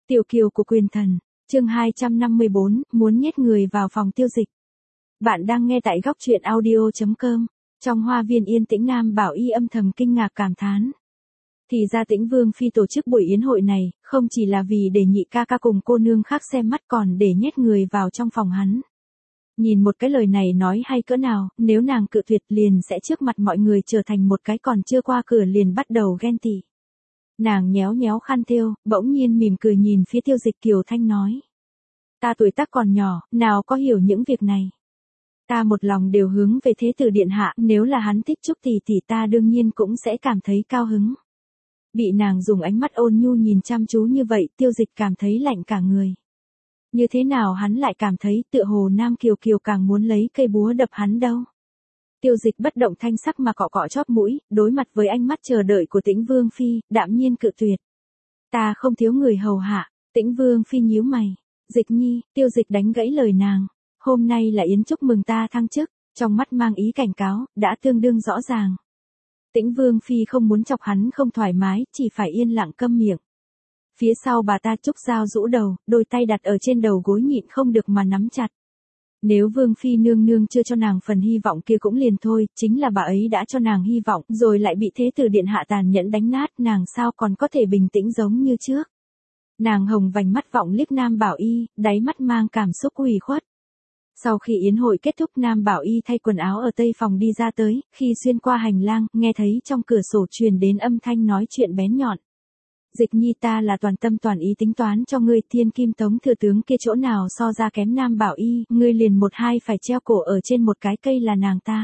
Tiểu kiều của quyền thần, chương 254, muốn nhét người vào phòng Tiêu Dịch. Bạn đang nghe tại góc truyện audio.com. Trong hoa viên yên tĩnh Nam Bảo Y âm thầm kinh ngạc cảm thán. Thì ra Tĩnh Vương Phi tổ chức buổi yến hội này, không chỉ là vì để nhị ca ca cùng cô nương khác xem mắt còn để nhét người vào trong phòng hắn. Nhìn một cái lời này nói hay cỡ nào, nếu nàng cự tuyệt liền sẽ trước mặt mọi người trở thành một cái còn chưa qua cửa liền bắt đầu ghen tị. Nàng nhéo nhéo khăn thêu, bỗng nhiên mỉm cười nhìn phía Tiêu Dịch kiều thanh nói. Ta tuổi tác còn nhỏ, nào có hiểu những việc này. Ta một lòng đều hướng về thế tử điện hạ, nếu là hắn thích Trúc tỷ tỷ ta đương nhiên cũng sẽ cảm thấy cao hứng. Bị nàng dùng ánh mắt ôn nhu nhìn chăm chú như vậy, Tiêu Dịch cảm thấy lạnh cả người. Như thế nào hắn lại cảm thấy tựa hồ Nam Kiều Kiều càng muốn lấy cây búa đập hắn đâu. Tiêu Dịch bất động thanh sắc mà cọ cọ chóp mũi, đối mặt với ánh mắt chờ đợi của Tĩnh Vương Phi, đạm nhiên cự tuyệt. Ta không thiếu người hầu hạ. Tĩnh Vương Phi nhíu mày. Dịch nhi, Tiêu Dịch đánh gãy lời nàng. Hôm nay là yến chúc mừng ta thăng chức, trong mắt mang ý cảnh cáo, đã tương đương rõ ràng. Tĩnh Vương Phi không muốn chọc hắn không thoải mái, chỉ phải yên lặng câm miệng. Phía sau bà ta Trúc Giao rũ đầu, đôi tay đặt ở trên đầu gối nhịn không được mà nắm chặt. Nếu Vương Phi nương nương chưa cho nàng phần hy vọng kia cũng liền thôi, chính là bà ấy đã cho nàng hy vọng, rồi lại bị thế tử điện hạ tàn nhẫn đánh nát, nàng sao còn có thể bình tĩnh giống như trước. Nàng hồng vành mắt vọng liếc Nam Bảo Y, đáy mắt mang cảm xúc ủy khuất. Sau khi yến hội kết thúc Nam Bảo Y thay quần áo ở tây phòng đi ra tới, khi xuyên qua hành lang, nghe thấy trong cửa sổ truyền đến âm thanh nói chuyện bén nhọn. Dịch nhi ta là toàn tâm toàn ý tính toán cho ngươi, Thiên Kim Tống thừa tướng kia chỗ nào so ra kém Nam Bảo Y, ngươi liền một hai phải treo cổ ở trên một cái cây là nàng ta.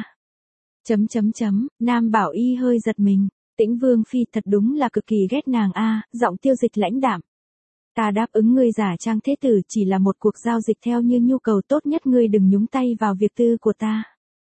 Nam Bảo Y hơi giật mình, Tĩnh Vương Phi thật đúng là cực kỳ ghét nàng a. Giọng Tiêu Dịch lãnh đạm. Ta đáp ứng ngươi giả trang thế tử chỉ là một cuộc giao dịch theo như nhu cầu, tốt nhất ngươi đừng nhúng tay vào việc tư của ta.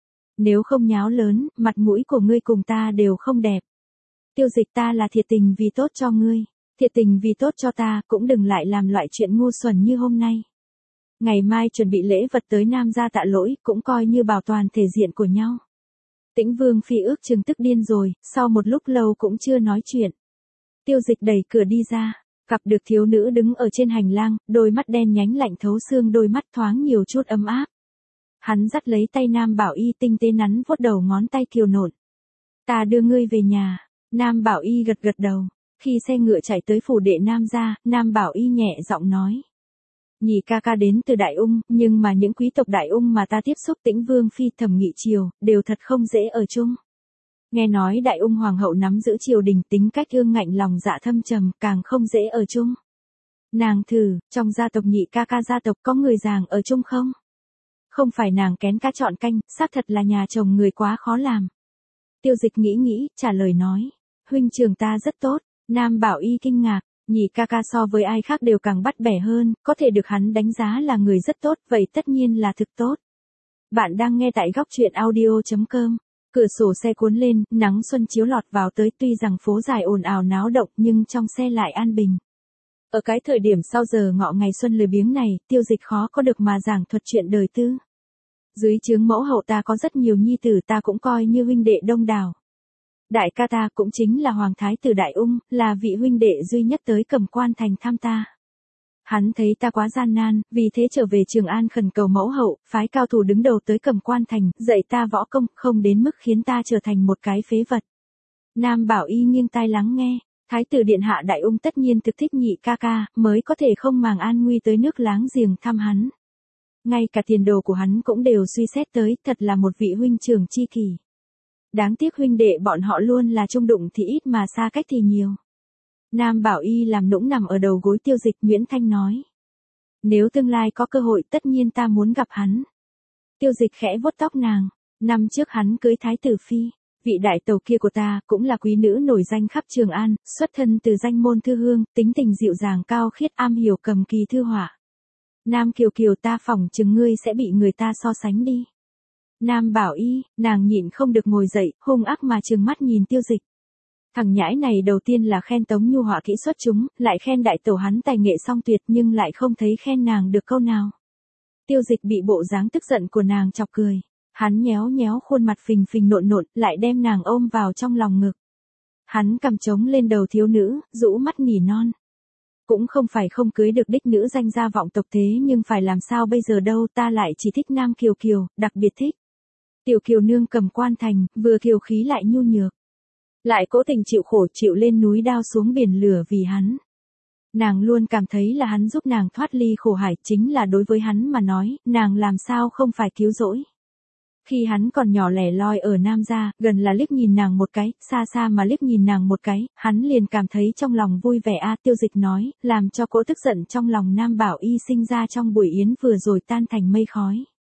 Nếu không nháo lớn, mặt mũi của ngươi cùng ta đều không đẹp. Tiêu Dịch ta là thiệt tình vì tốt cho ngươi, thiệt tình vì tốt cho ta, cũng đừng lại làm loại chuyện ngu xuẩn như hôm nay. Ngày mai chuẩn bị lễ vật tới Nam gia tạ lỗi, cũng coi như bảo toàn thể diện của nhau. Tĩnh Vương Phi ước chừng tức điên rồi, sau một lúc lâu cũng chưa nói chuyện. Tiêu Dịch đẩy cửa đi ra, gặp được thiếu nữ đứng ở trên hành lang, đôi mắt đen nhánh lạnh thấu xương, đôi mắt thoáng nhiều chút ấm áp. Hắn dắt lấy tay Nam Bảo Y tinh tế nắn vuốt đầu ngón tay kiều nộn. Ta đưa ngươi về nhà. Nam Bảo Y gật gật đầu. Khi xe ngựa chạy tới phủ đệ Nam gia, Nam Bảo Y nhẹ giọng nói. Nhị ca ca đến từ Đại Ung, nhưng mà những quý tộc Đại Ung mà ta tiếp xúc Tĩnh Vương Phi Thẩm Nghị Triều, đều thật không dễ ở chung. Nghe nói Đại Ung Hoàng hậu nắm giữ triều đình, tính cách ương ngạnh lòng dạ thâm trầm, càng không dễ ở chung. Nàng thử, trong gia tộc nhị ca ca gia tộc có người giàng ở chung không? Không phải nàng kén cá chọn canh, xác thật là nhà chồng người quá khó làm. Tiêu Dịch nghĩ, trả lời nói. Huynh trưởng ta rất tốt. Nam Bảo Y kinh ngạc, nhị ca ca so với ai khác đều càng bắt bẻ hơn, có thể được hắn đánh giá là người rất tốt, vậy tất nhiên là thực tốt. Bạn đang nghe tại góc truyện audio.com. Cửa sổ xe cuốn lên, nắng xuân chiếu lọt vào tới, tuy rằng phố dài ồn ào náo động nhưng trong xe lại an bình. Ở cái thời điểm sau giờ ngọ ngày xuân lười biếng này, Tiêu Dịch khó có được mà giảng thuật chuyện đời tư. Dưới trướng mẫu hậu ta có rất nhiều nhi tử, ta cũng coi như huynh đệ đông đảo. Đại ca ta cũng chính là Hoàng Thái tử Đại Ung, là vị huynh đệ duy nhất tới Cẩm Quan thành thăm ta. Hắn thấy ta quá gian nan, vì thế trở về Trường An khẩn cầu mẫu hậu, phái cao thủ đứng đầu tới Cẩm Quan thành, dạy ta võ công, không đến mức khiến ta trở thành một cái phế vật. Nam Bảo Y nghiêng tai lắng nghe, Thái tử điện hạ Đại Ung tất nhiên thực thích nhị ca ca, mới có thể không màng an nguy tới nước láng giềng thăm hắn. Ngay cả tiền đồ của hắn cũng đều suy xét tới, thật là một vị huynh trưởng chi kỷ. Đáng tiếc huynh đệ bọn họ luôn là chung đụng thì ít mà xa cách thì nhiều. Nam Bảo Y làm nũng nằm ở đầu gối Tiêu Dịch, Nguyễn Thanh nói. Nếu tương lai có cơ hội tất nhiên ta muốn gặp hắn. Tiêu Dịch khẽ vuốt tóc nàng. Năm trước hắn cưới Thái tử Phi. Vị đại tàu kia của ta cũng là quý nữ nổi danh khắp Trường An, xuất thân từ danh môn thư hương, tính tình dịu dàng cao khiết, am hiểu cầm kỳ thư họa. Nam Kiều Kiều ta phỏng chừng ngươi sẽ bị người ta so sánh đi. Nam Bảo Y, nàng nhịn không được ngồi dậy, hung ác mà trừng mắt nhìn Tiêu Dịch. Thằng nhãi này đầu tiên là khen Tống Nhu họa kỹ xuất chúng, lại khen đại tẩu hắn tài nghệ song tuyệt, nhưng lại không thấy khen nàng được câu nào. Tiêu Dịch bị bộ dáng tức giận của nàng chọc cười. Hắn nhéo nhéo khuôn mặt phình phình nộn nộn, lại đem nàng ôm vào trong lòng ngực. Hắn cầm trống lên đầu thiếu nữ, rũ mắt nỉ non. cũng không phải không cưới được đích nữ danh gia vọng tộc thế nhưng phải làm sao bây giờ đâu, ta lại chỉ thích Nam Kiều Kiều, đặc biệt thích. Tiểu Kiều nương cầm quan thành, vừa kiều khí lại nhu nhược. Lại cố tình chịu khổ chịu lên núi đao xuống biển lửa vì hắn. Nàng luôn cảm thấy là hắn giúp nàng thoát ly khổ hải, chính là đối với hắn mà nói, nàng làm sao không phải cứu rỗi. Khi hắn còn nhỏ lẻ loi ở Nam gia, gần là liếc nhìn nàng một cái, xa xa mà liếc nhìn nàng một cái, hắn liền cảm thấy trong lòng vui vẻ Tiêu Dịch nói, làm cho cỗ tức giận trong lòng Nam Bảo Y sinh ra trong buổi yến vừa rồi tan thành mây khói.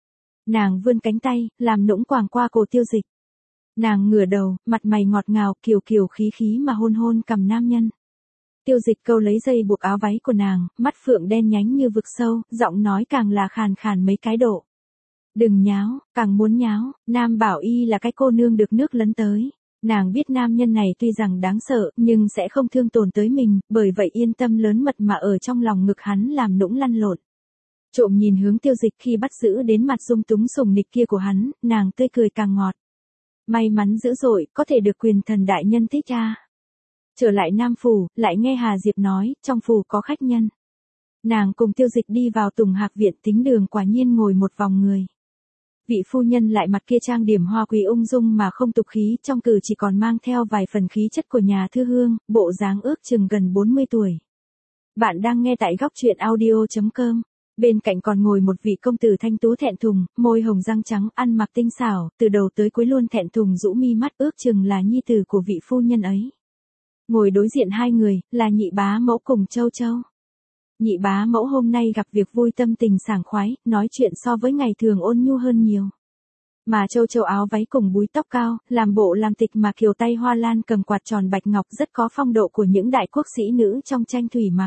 Nàng vươn cánh tay, làm nũng quàng qua cổ Tiêu Dịch. Nàng ngửa đầu, mặt mày ngọt ngào, kiều kiều khí khí mà hôn hôn cằm nam nhân. Tiêu Dịch câu lấy dây buộc áo váy của nàng, mắt phượng đen nhánh như vực sâu, giọng nói càng là khàn khàn mấy cái độ. Đừng nháo, càng muốn nháo, Nam Bảo Y là cái cô nương được nước lấn tới. Nàng biết nam nhân này tuy rằng đáng sợ, nhưng sẽ không thương tổn tới mình, bởi vậy yên tâm lớn mật mà ở trong lòng ngực hắn làm nũng lăn lộn. Trộm nhìn hướng Tiêu Dịch khi bắt giữ đến mặt dung túng sùng nịch kia của hắn, nàng tươi cười càng ngọt. May mắn dữ dội, có thể được quyền thần đại nhân thích a. Trở lại Nam Phủ, lại nghe Hà Diệp nói, trong phủ có khách nhân. Nàng cùng Tiêu Dịch đi vào Tùng Hạc viện, tính đường quả nhiên ngồi một vòng người. Vị phu nhân lại mặt kia trang điểm hoa quý ung dung mà không tục khí, trong cử chỉ còn mang theo vài phần khí chất của nhà thư hương, bộ dáng ước chừng gần 40 tuổi. Bạn đang nghe tại góc truyện audio.com. Bên cạnh còn ngồi một vị công tử thanh tú thẹn thùng, môi hồng răng trắng, ăn mặc tinh xảo, từ đầu tới cuối luôn thẹn thùng rũ mi mắt, ước chừng là nhi tử của vị phu nhân ấy. Ngồi đối diện hai người, là nhị bá mẫu cùng Châu Châu. Nhị bá mẫu hôm nay gặp việc vui tâm tình sảng khoái, nói chuyện so với ngày thường ôn nhu hơn nhiều. Mà Châu Châu áo váy cùng búi tóc cao, làm bộ làm tịch mà kiều tay hoa lan cầm quạt tròn bạch ngọc rất có phong độ của những đại quốc sĩ nữ trong tranh thủy mặc.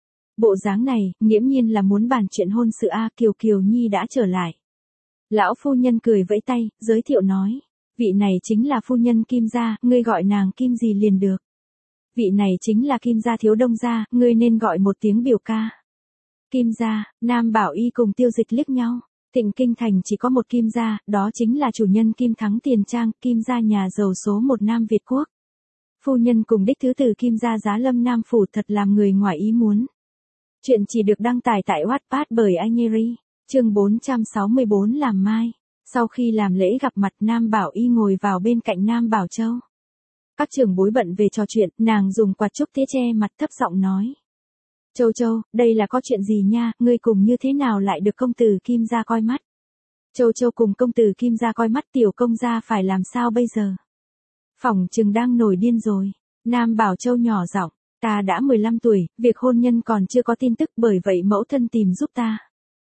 Bộ dáng này, nghiễm nhiên là muốn bàn chuyện hôn sự Kiều Kiều Nhi đã trở lại. Lão phu nhân cười vẫy tay, giới thiệu nói, vị này chính là phu nhân Kim gia, ngươi gọi nàng Kim gì liền được. Vị này chính là Kim gia thiếu đông gia, ngươi nên gọi một tiếng biểu ca. Kim gia, Nam Bảo Y cùng Tiêu Dịch liếc nhau. Thịnh Kinh Thành chỉ có một Kim gia, đó chính là chủ nhân Kim Thắng Tiền Trang, Kim gia nhà giàu số một Nam Việt Quốc. Phu nhân cùng đích thứ tử Kim gia giá lâm Nam Phủ thật làm người ngoài ý muốn. Chuyện chỉ được đăng tải tại Wattpad bởi Anheri, chương 464 làm mai. Sau khi làm lễ gặp mặt Nam Bảo Y ngồi vào bên cạnh Nam Bảo Châu. Các trưởng bối bận về trò chuyện, nàng dùng quạt trúc tía che mặt thấp giọng nói. Châu Châu, đây là có chuyện gì nha, ngươi cùng như thế nào lại được công tử Kim gia coi mắt? Châu Châu cùng công tử Kim gia coi mắt, tiểu công gia phải làm sao bây giờ? Phỏng chừng đang nổi điên rồi. Nam Bảo Châu nhỏ giọng, ta đã 15 tuổi, việc hôn nhân còn chưa có tin tức, bởi vậy mẫu thân tìm giúp ta.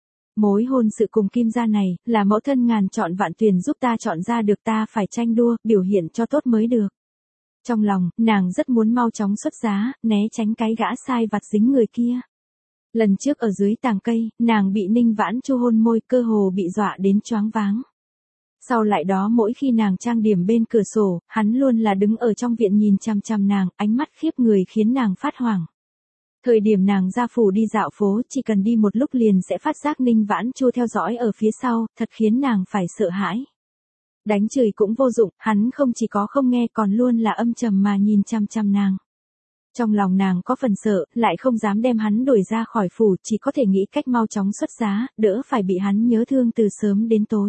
Mối hôn sự cùng Kim gia này, là mẫu thân ngàn chọn vạn tuyển giúp ta chọn ra được, ta phải tranh đua, biểu hiện cho tốt mới được. Trong lòng, nàng rất muốn mau chóng xuất giá, né tránh cái gã sai vặt dính người kia. Lần trước ở dưới tàng cây, nàng bị Ninh Vãn Chu hôn môi, cơ hồ bị dọa đến choáng váng. Sau lại đó mỗi khi nàng trang điểm bên cửa sổ, hắn luôn là đứng ở trong viện nhìn chằm chằm nàng, ánh mắt khiếp người khiến nàng phát hoảng. Thời điểm nàng ra phủ đi dạo phố, chỉ cần đi một lúc liền sẽ phát giác Ninh Vãn Chu theo dõi ở phía sau, thật khiến nàng phải sợ hãi. Đánh chửi cũng vô dụng, hắn không chỉ có không nghe còn luôn là âm trầm mà nhìn chằm chằm nàng. Trong lòng nàng có phần sợ, lại không dám đem hắn đuổi ra khỏi phủ, chỉ có thể nghĩ cách mau chóng xuất giá, đỡ phải bị hắn nhớ thương từ sớm đến tối.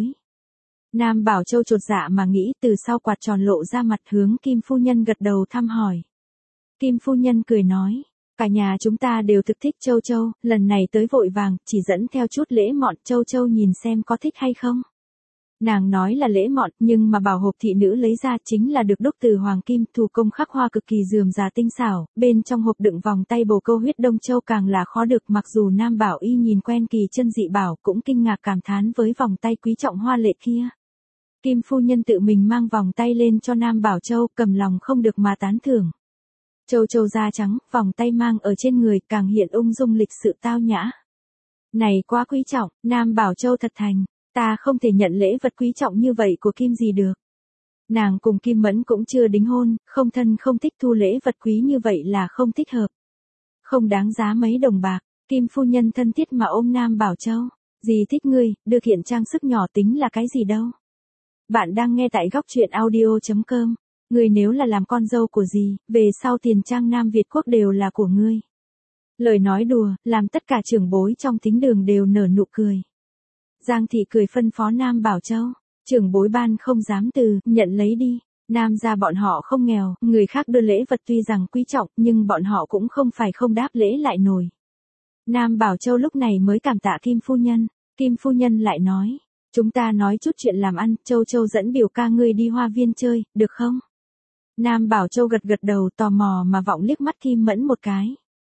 Nam Bảo Châu chột dạ mà nghĩ, từ sau quạt tròn lộ ra mặt hướng Kim phu nhân gật đầu thăm hỏi. Kim phu nhân cười nói, cả nhà chúng ta đều thực thích Châu Châu, lần này tới vội vàng, chỉ dẫn theo chút lễ mọn, Châu Châu nhìn xem có thích hay không. Nàng nói là lễ mọn, nhưng mà bảo hộp thị nữ lấy ra chính là được đúc từ hoàng kim, thủ công khắc hoa cực kỳ rườm rà tinh xảo, bên trong hộp đựng vòng tay bồ câu huyết Đông Châu càng là khó được, mặc dù Nam Bảo Y nhìn quen kỳ chân dị bảo cũng kinh ngạc cảm thán với vòng tay quý trọng hoa lệ kia. Kim phu nhân tự mình mang vòng tay lên cho Nam Bảo Châu, cầm lòng không được mà tán thưởng. Châu Châu da trắng, vòng tay mang ở trên người càng hiện ung dung lịch sự tao nhã. Này quá quý trọng, Nam Bảo Châu thật thành. Ta không thể nhận lễ vật quý trọng như vậy của Kim gì được. Nàng cùng Kim Mẫn cũng chưa đính hôn, không thân không thích thu lễ vật quý như vậy là không thích hợp. Không đáng giá mấy đồng bạc, Kim phu nhân thân thiết mà ôm Nam Bảo Châu. Dì thích ngươi, được hiện trang sức nhỏ tính là cái gì đâu. Bạn đang nghe tại góc truyện audio.com. Ngươi nếu là làm con dâu của dì, về sau tiền trang Nam Việt Quốc đều là của ngươi. Lời nói đùa, làm tất cả trưởng bối trong thính đường đều nở nụ cười. Giang thị cười phân phó Nam Bảo Châu, trưởng bối ban không dám từ, nhận lấy đi. Nam gia bọn họ không nghèo, người khác đưa lễ vật tuy rằng quý trọng, nhưng bọn họ cũng không phải không đáp lễ lại nổi. Nam Bảo Châu lúc này mới cảm tạ Kim phu nhân. Kim phu nhân lại nói, chúng ta nói chút chuyện làm ăn, Châu Châu dẫn biểu ca ngươi đi hoa viên chơi, được không? Nam Bảo Châu gật gật đầu, tò mò mà vọng liếc mắt Kim Mẫn một cái.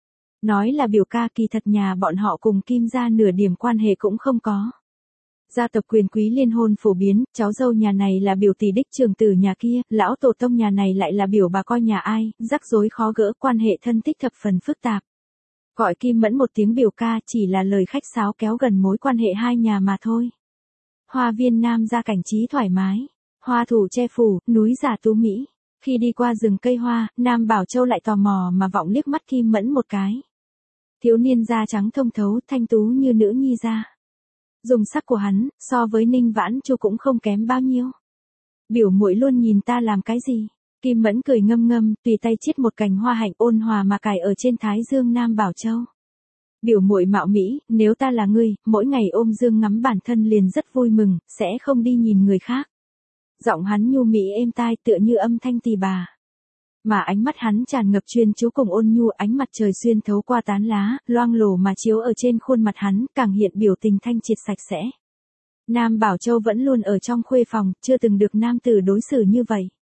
Nói là biểu ca, kỳ thật nhà bọn họ cùng Kim gia nửa điểm quan hệ cũng không có. Gia tộc quyền quý liên hôn phổ biến, cháu dâu nhà này là biểu tỷ đích trưởng tử nhà kia, lão tổ tông nhà này lại là biểu bà coi nhà ai, rắc rối khó gỡ, quan hệ thân thích thập phần phức tạp. Gọi Kim Mẫn một tiếng biểu ca chỉ là lời khách sáo kéo gần mối quan hệ hai nhà mà thôi. Hoa viên Nam gia cảnh trí thoải mái, hoa thủ che phủ, núi giả tú mỹ. Khi đi qua rừng cây hoa, Nam Bảo Châu lại tò mò mà vọng liếc mắt Kim Mẫn một cái. Thiếu niên da trắng thông thấu, thanh tú như nữ nhi da. Dùng sắc của hắn, so với Ninh Vãn Chu cũng không kém bao nhiêu. Biểu muội luôn nhìn ta làm cái gì? Kim Mẫn cười ngâm ngâm, tùy tay chiết một cành hoa hạnh ôn hòa mà cài ở trên thái dương Nam Bảo Châu. Biểu muội mạo mỹ, nếu ta là ngươi, mỗi ngày ôm dương ngắm bản thân liền rất vui mừng, sẽ không đi nhìn người khác. Giọng hắn nhu mỹ êm tai tựa như âm thanh tỳ bà. Mà ánh mắt hắn tràn ngập chuyên chú cùng ôn nhu, ánh mặt trời xuyên thấu qua tán lá, loang lổ mà chiếu ở trên khuôn mặt hắn, càng hiện biểu tình thanh triệt sạch sẽ. Nam Bảo Châu vẫn luôn ở trong khuê phòng, chưa từng được nam tử đối xử như vậy.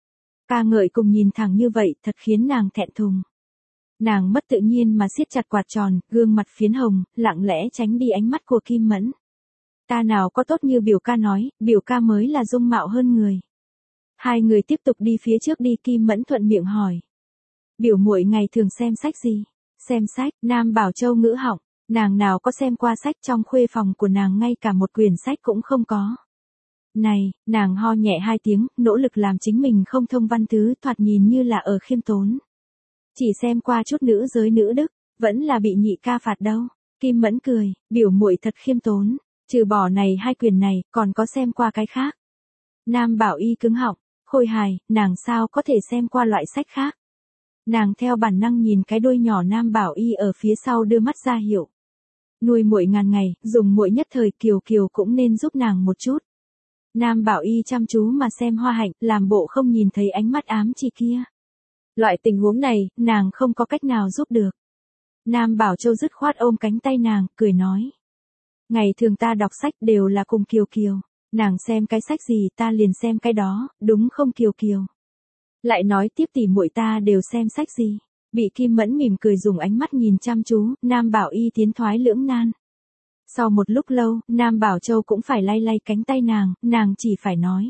Ca ngợi cùng nhìn thẳng như vậy, thật khiến nàng thẹn thùng. Nàng mất tự nhiên mà siết chặt quạt tròn, gương mặt phiến hồng, lặng lẽ tránh đi ánh mắt của Kim Mẫn. Ta nào có tốt như biểu ca nói, biểu ca mới là dung mạo hơn người. Hai người tiếp tục đi phía trước đi, Kim Mẫn thuận miệng hỏi. Biểu muội ngày thường xem sách gì? Xem sách, Nam Bảo Châu ngữ họng, nàng nào có xem qua sách, trong khuê phòng của nàng ngay cả một quyển sách cũng không có. Này, nàng ho nhẹ hai tiếng, nỗ lực làm chính mình không thông văn thứ, thoạt nhìn như là ở khiêm tốn. Chỉ xem qua chút nữ giới nữ đức, vẫn là bị nhị ca phạt đâu. Kim Mẫn cười, biểu muội thật khiêm tốn, trừ bỏ này hai quyển này, còn có xem qua cái khác. Nam Bảo Y cứng họng, khôi hài, nàng sao có thể xem qua loại sách khác. Nàng theo bản năng nhìn cái đuôi nhỏ Nam Bảo Y ở phía sau đưa mắt ra hiệu. Nuôi muội ngàn ngày, dùng muội nhất thời, Kiều Kiều cũng nên giúp nàng một chút. Nam Bảo Y chăm chú mà xem hoa hạnh, làm bộ không nhìn thấy ánh mắt ám chỉ kia. Loại tình huống này, nàng không có cách nào giúp được. Nam Bảo Châu dứt khoát ôm cánh tay nàng, cười nói. Ngày thường ta đọc sách đều là cùng Kiều Kiều. Nàng xem cái sách gì ta liền xem cái đó, đúng không Kiều Kiều? Lại nói tiếp tỉ muội ta đều xem sách gì? Bị Kim Mẫn mỉm cười dùng ánh mắt nhìn chăm chú, Nam Bảo Y tiến thoái lưỡng nan. Sau một lúc lâu, Nam Bảo Châu cũng phải lay lay cánh tay nàng chỉ phải nói.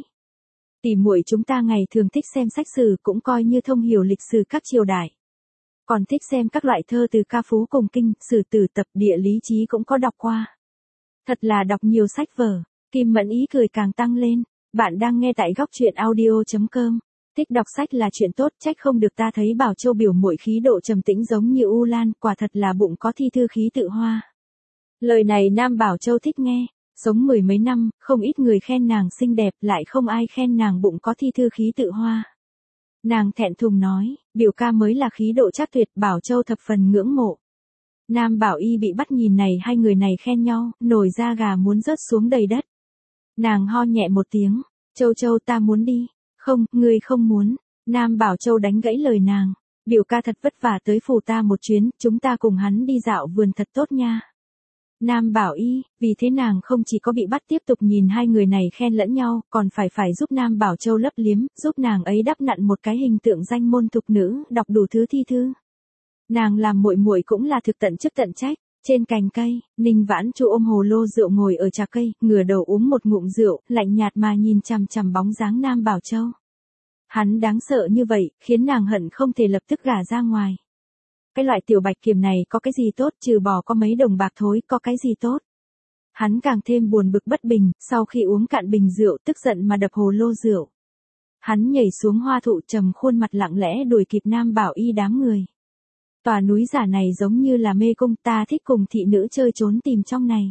Tỉ muội chúng ta ngày thường thích xem sách sử, cũng coi như thông hiểu lịch sử các triều đại. Còn thích xem các loại thơ từ ca phú cùng kinh, sử tử tập, địa lý trí cũng có đọc qua. Thật là đọc nhiều sách vở. Kim Mẫn ý cười càng tăng lên. Bạn đang nghe tại góc truyện audio.com. Thích đọc sách là chuyện tốt, trách không được ta thấy Bảo Châu biểu muội khí độ trầm tĩnh giống như U Lan, quả thật là bụng có thi thư khí tự hoa. Lời này Nam Bảo Châu thích nghe. Sống mười mấy năm, không ít người khen nàng xinh đẹp, lại không ai khen nàng bụng có thi thư khí tự hoa. Nàng thẹn thùng nói, biểu ca mới là khí độ chắc tuyệt, Bảo Châu thập phần ngưỡng mộ. Nam Bảo Y bị bắt nhìn này hai người này khen nhau, nổi da gà muốn rớt xuống đầy đất. Nàng ho nhẹ một tiếng, Châu Châu ta muốn đi. Không, ngươi không muốn. Nam Bảo Châu đánh gãy lời nàng. Biểu ca thật vất vả tới phủ ta một chuyến, chúng ta cùng hắn đi dạo vườn thật tốt nha. Nam Bảo Y, vì thế nàng không chỉ có bị bắt tiếp tục nhìn hai người này khen lẫn nhau, còn phải giúp Nam Bảo Châu lấp liếm, giúp nàng ấy đắp nặn một cái hình tượng danh môn thục nữ, đọc đủ thứ thi thư. Nàng làm muội muội cũng là thực tận chức tận trách. Trên cành cây, Ninh Vãn Chu ôm hồ lô rượu ngồi ở trà cây, ngửa đầu uống một ngụm rượu, lạnh nhạt mà nhìn chằm chằm bóng dáng Nam Bảo Châu. Hắn đáng sợ như vậy, khiến nàng hận không thể lập tức gả ra ngoài. Cái loại tiểu bạch kiểm này có cái gì tốt, trừ bỏ có mấy đồng bạc thối, có cái gì tốt. Hắn càng thêm buồn bực bất bình, sau khi uống cạn bình rượu tức giận mà đập hồ lô rượu. Hắn nhảy xuống hoa thụ trầm khuôn mặt lặng lẽ đuổi kịp Nam Bảo Y đám người. Tòa núi giả này giống như là mê cung, ta thích cùng thị nữ chơi trốn tìm trong này.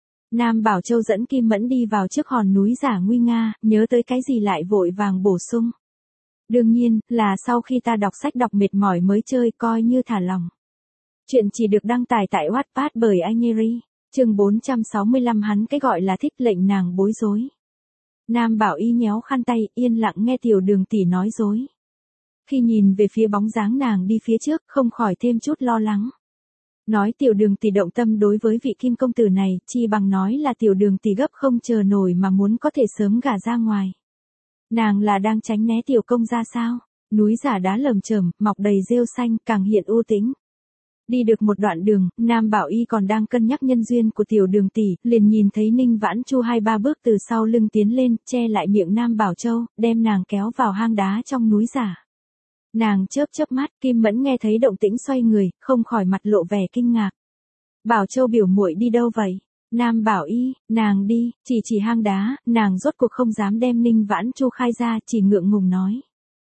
Nam Bảo Châu dẫn Kim Mẫn đi vào trước hòn núi giả nguy nga, nhớ tới cái gì lại vội vàng bổ sung. Đương nhiên, là sau khi ta đọc sách đọc mệt mỏi mới chơi, coi như thả lòng. Chuyện chỉ được đăng tải tại Wattpad bởi anh Nheri. Chương 465 hắn cái gọi là thích lệnh nàng bối rối. Nam Bảo Y nhéo khăn tay, yên lặng nghe Tiểu Đường tỷ nói dối. Khi nhìn về phía bóng dáng nàng đi phía trước, không khỏi thêm chút lo lắng. Nói Tiểu Đường tỷ động tâm đối với vị kim công tử này, chi bằng nói là Tiểu Đường tỷ gấp không chờ nổi mà muốn có thể sớm gả ra ngoài. Nàng là đang tránh né tiểu công gia sao? Núi giả đá lởm chởm, mọc đầy rêu xanh, càng hiện u tĩnh. Đi được một đoạn đường, Nam Bảo Y còn đang cân nhắc nhân duyên của Tiểu Đường tỷ, liền nhìn thấy Ninh Vãn Chu 2-3 bước từ sau lưng tiến lên, che lại miệng Nam Bảo Châu, đem nàng kéo vào hang đá trong núi giả. Nàng chớp chớp mắt, Kim Mẫn nghe thấy động tĩnh xoay người, không khỏi mặt lộ vẻ kinh ngạc. Bảo Châu biểu muội đi đâu vậy? Nam Bảo Y, nàng đi, chỉ hang đá, nàng rốt cuộc không dám đem Ninh Vãn Chu khai ra, chỉ ngượng ngùng nói.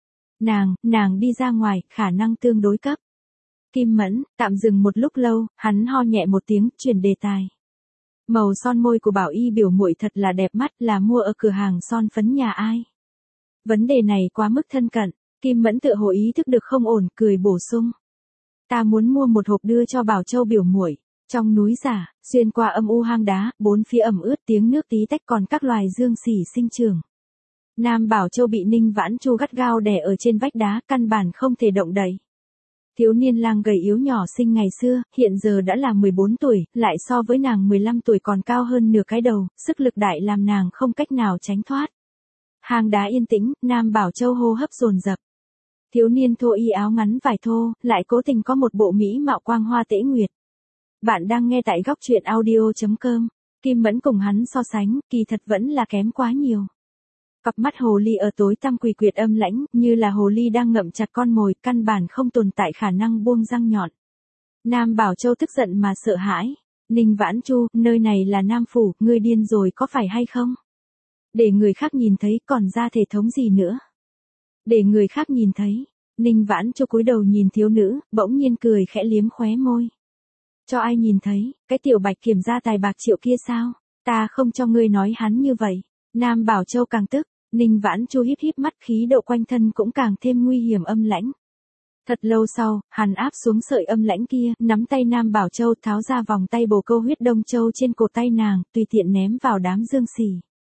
Nàng đi ra ngoài, khả năng tương đối cấp. Kim Mẫn, tạm dừng một lúc lâu, hắn ho nhẹ một tiếng, chuyển đề tài. Màu son môi của Bảo Y biểu muội thật là đẹp mắt, là mua ở cửa hàng son phấn nhà ai? Vấn đề này quá mức thân cận, Kim Mẫn tựa hồ ý thức được không ổn, cười bổ sung. Ta muốn mua một hộp đưa cho Bảo Châu biểu muội. Trong núi giả, xuyên qua âm u hang đá, bốn phía ẩm ướt tiếng nước tí tách còn các loài dương xỉ sinh trưởng. Nam Bảo Châu bị Ninh Vãn Chu gắt gao đè ở trên vách đá, căn bản không thể động đậy. Thiếu niên lang gầy yếu nhỏ xinh ngày xưa, hiện giờ đã là 14 tuổi, lại so với nàng 15 tuổi còn cao hơn nửa cái đầu, sức lực đại làm nàng không cách nào tránh thoát. Hang đá yên tĩnh, Nam Bảo Châu hô hấp dồn dập. Thiếu niên thô y áo ngắn vải thô, lại cố tình có một bộ mỹ mạo quang hoa tễ nguyệt. Bạn đang nghe tại góc truyện audio.com. Kim Mẫn cùng hắn so sánh, kỳ thật vẫn là kém quá nhiều. Cặp mắt hồ ly ở tối tăm quỷ quyệt âm lãnh, như là hồ ly đang ngậm chặt con mồi, căn bản không tồn tại khả năng buông răng nhọn. Nam Bảo Châu tức giận mà sợ hãi. Ninh Vãn Chu, nơi này là Nam Phủ, ngươi điên rồi có phải hay không? Để người khác nhìn thấy còn ra thể thống gì nữa? Để người khác nhìn thấy. Ninh Vãn Chu cúi đầu nhìn thiếu nữ, bỗng nhiên cười khẽ liếm khóe môi. Cho ai nhìn thấy, cái tiểu bạch kiểm gia tài bạc triệu kia sao? Ta không cho ngươi nói hắn như vậy. Nam Bảo Châu càng tức, Ninh Vãn Chu híp híp mắt, khí độ quanh thân cũng càng thêm nguy hiểm âm lãnh. Thật lâu sau, hắn áp xuống sợi âm lãnh kia, nắm tay Nam Bảo Châu tháo ra vòng tay bồ câu huyết đông châu trên cổ tay nàng, tùy tiện ném vào đám dương xỉ.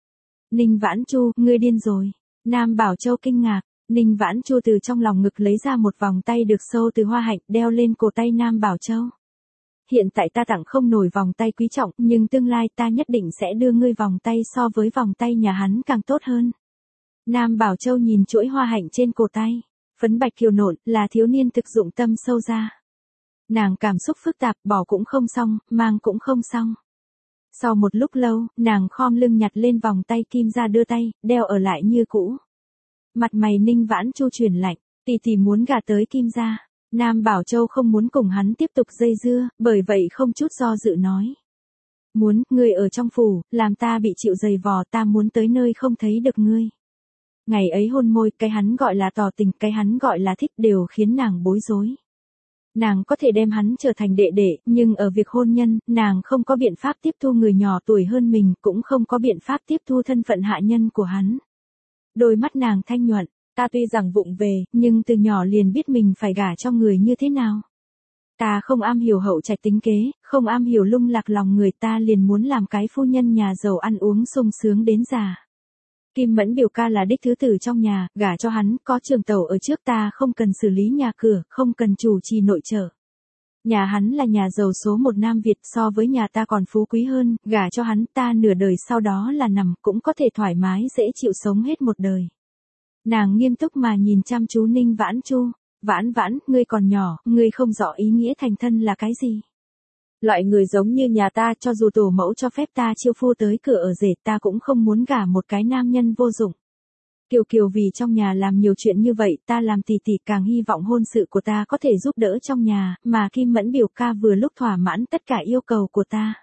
Ninh Vãn Chu, ngươi điên rồi. Nam Bảo Châu kinh ngạc, Ninh Vãn Chu từ trong lòng ngực lấy ra một vòng tay được sâu từ hoa hạnh đeo lên cổ tay Nam Bảo Châu. Hiện tại ta tặng không nổi vòng tay quý trọng, nhưng tương lai ta nhất định sẽ đưa ngươi vòng tay so với vòng tay nhà hắn càng tốt hơn. Nam Bảo Châu nhìn chuỗi hoa hạnh trên cổ tay, phấn bạch kiều nộn, là thiếu niên thực dụng tâm sâu ra. Nàng cảm xúc phức tạp, bỏ cũng không xong, mang cũng không xong. Sau một lúc lâu, nàng khom lưng nhặt lên vòng tay kim ra đưa tay, đeo ở lại như cũ. Mặt mày Ninh Vãn Chu chuyển lạnh, tỷ muốn gả tới kim ra. Nam Bảo Châu không muốn cùng hắn tiếp tục dây dưa, bởi vậy không chút do dự nói. Muốn, ngươi ở trong phủ, làm ta bị chịu giày vò, ta muốn tới nơi không thấy được ngươi. Ngày ấy hôn môi, cái hắn gọi là tỏ tình, cái hắn gọi là thích đều khiến nàng bối rối. Nàng có thể đem hắn trở thành đệ đệ, nhưng ở việc hôn nhân, nàng không có biện pháp tiếp thu người nhỏ tuổi hơn mình, cũng không có biện pháp tiếp thu thân phận hạ nhân của hắn. Đôi mắt nàng thanh nhuận, ta tuy rằng vụng về, nhưng từ nhỏ liền biết mình phải gả cho người như thế nào. Ta không am hiểu hậu trạch tính kế, không am hiểu lung lạc lòng người, ta liền muốn làm cái phu nhân nhà giàu ăn uống sung sướng đến già. Kim Mẫn biểu ca là đích thứ tử trong nhà, gả cho hắn, có trường tẩu ở trước, ta không cần xử lý nhà cửa, không cần chủ trì nội trợ. Nhà hắn là nhà giàu số một Nam Việt, so với nhà ta còn phú quý hơn, gả cho hắn, ta nửa đời sau đó là nằm, cũng có thể thoải mái dễ chịu sống hết một đời. Nàng nghiêm túc mà nhìn chăm chú Ninh Vãn Chu. Vãn Vãn, ngươi còn nhỏ, ngươi không rõ ý nghĩa thành thân là cái gì. Loại người giống như nhà ta, cho dù tổ mẫu cho phép ta chiêu phu tới cửa ở rể, ta cũng không muốn gả một cái nam nhân vô dụng. Kiều vì trong nhà làm nhiều chuyện như vậy, ta làm tỷ càng hy vọng hôn sự của ta có thể giúp đỡ trong nhà, mà Kim Mẫn biểu ca vừa lúc thỏa mãn tất cả yêu cầu của ta.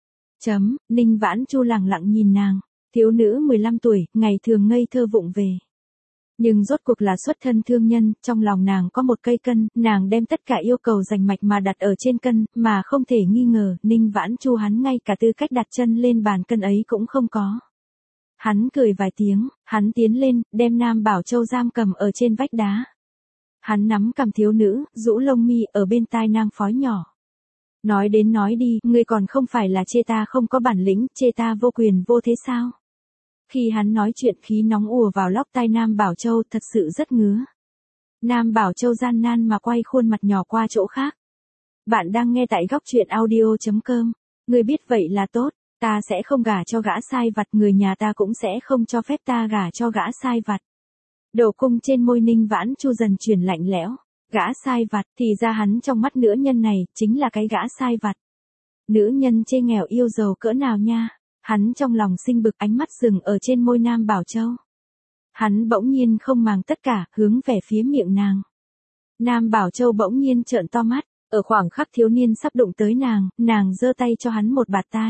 Ninh Vãn Chu lẳng lặng nhìn nàng, thiếu nữ 15 tuổi, ngày thường ngây thơ vụng về. Nhưng rốt cuộc là xuất thân thương nhân, trong lòng nàng có một cây cân, nàng đem tất cả yêu cầu rành mạch mà đặt ở trên cân, mà không thể nghi ngờ, Ninh Vãn Chu hắn ngay cả tư cách đặt chân lên bàn cân ấy cũng không có. Hắn cười vài tiếng, hắn tiến lên, đem Nam Bảo Châu giam cầm ở trên vách đá. Hắn nắm cầm thiếu nữ, rũ lông mi ở bên tai nàng phói nhỏ. Nói đến nói đi, ngươi còn không phải là chê ta không có bản lĩnh, chê ta vô quyền vô thế sao? Khi hắn nói chuyện khí nóng ùa vào lóc tai Nam Bảo Châu thật sự rất ngứa. Nam Bảo Châu gian nan mà quay khuôn mặt nhỏ qua chỗ khác. Bạn đang nghe tại góc truyện audio.com. Ngươi biết vậy là tốt, ta sẽ không gả cho gã sai vặt, người nhà ta cũng sẽ không cho phép ta gả cho gã sai vặt. Độ cung trên môi Ninh Vãn Chu dần chuyển lạnh lẽo. Gã sai vặt, thì ra hắn trong mắt nữ nhân này, chính là cái gã sai vặt. Nữ nhân chê nghèo yêu giàu cỡ nào nha. Hắn trong lòng sinh bực, ánh mắt dừng ở trên môi Nam Bảo Châu. Hắn bỗng nhiên không màng tất cả, hướng về phía miệng nàng. Nam Bảo Châu bỗng nhiên trợn to mắt, ở khoảng khắc thiếu niên sắp đụng tới nàng giơ tay cho hắn một bạt tai.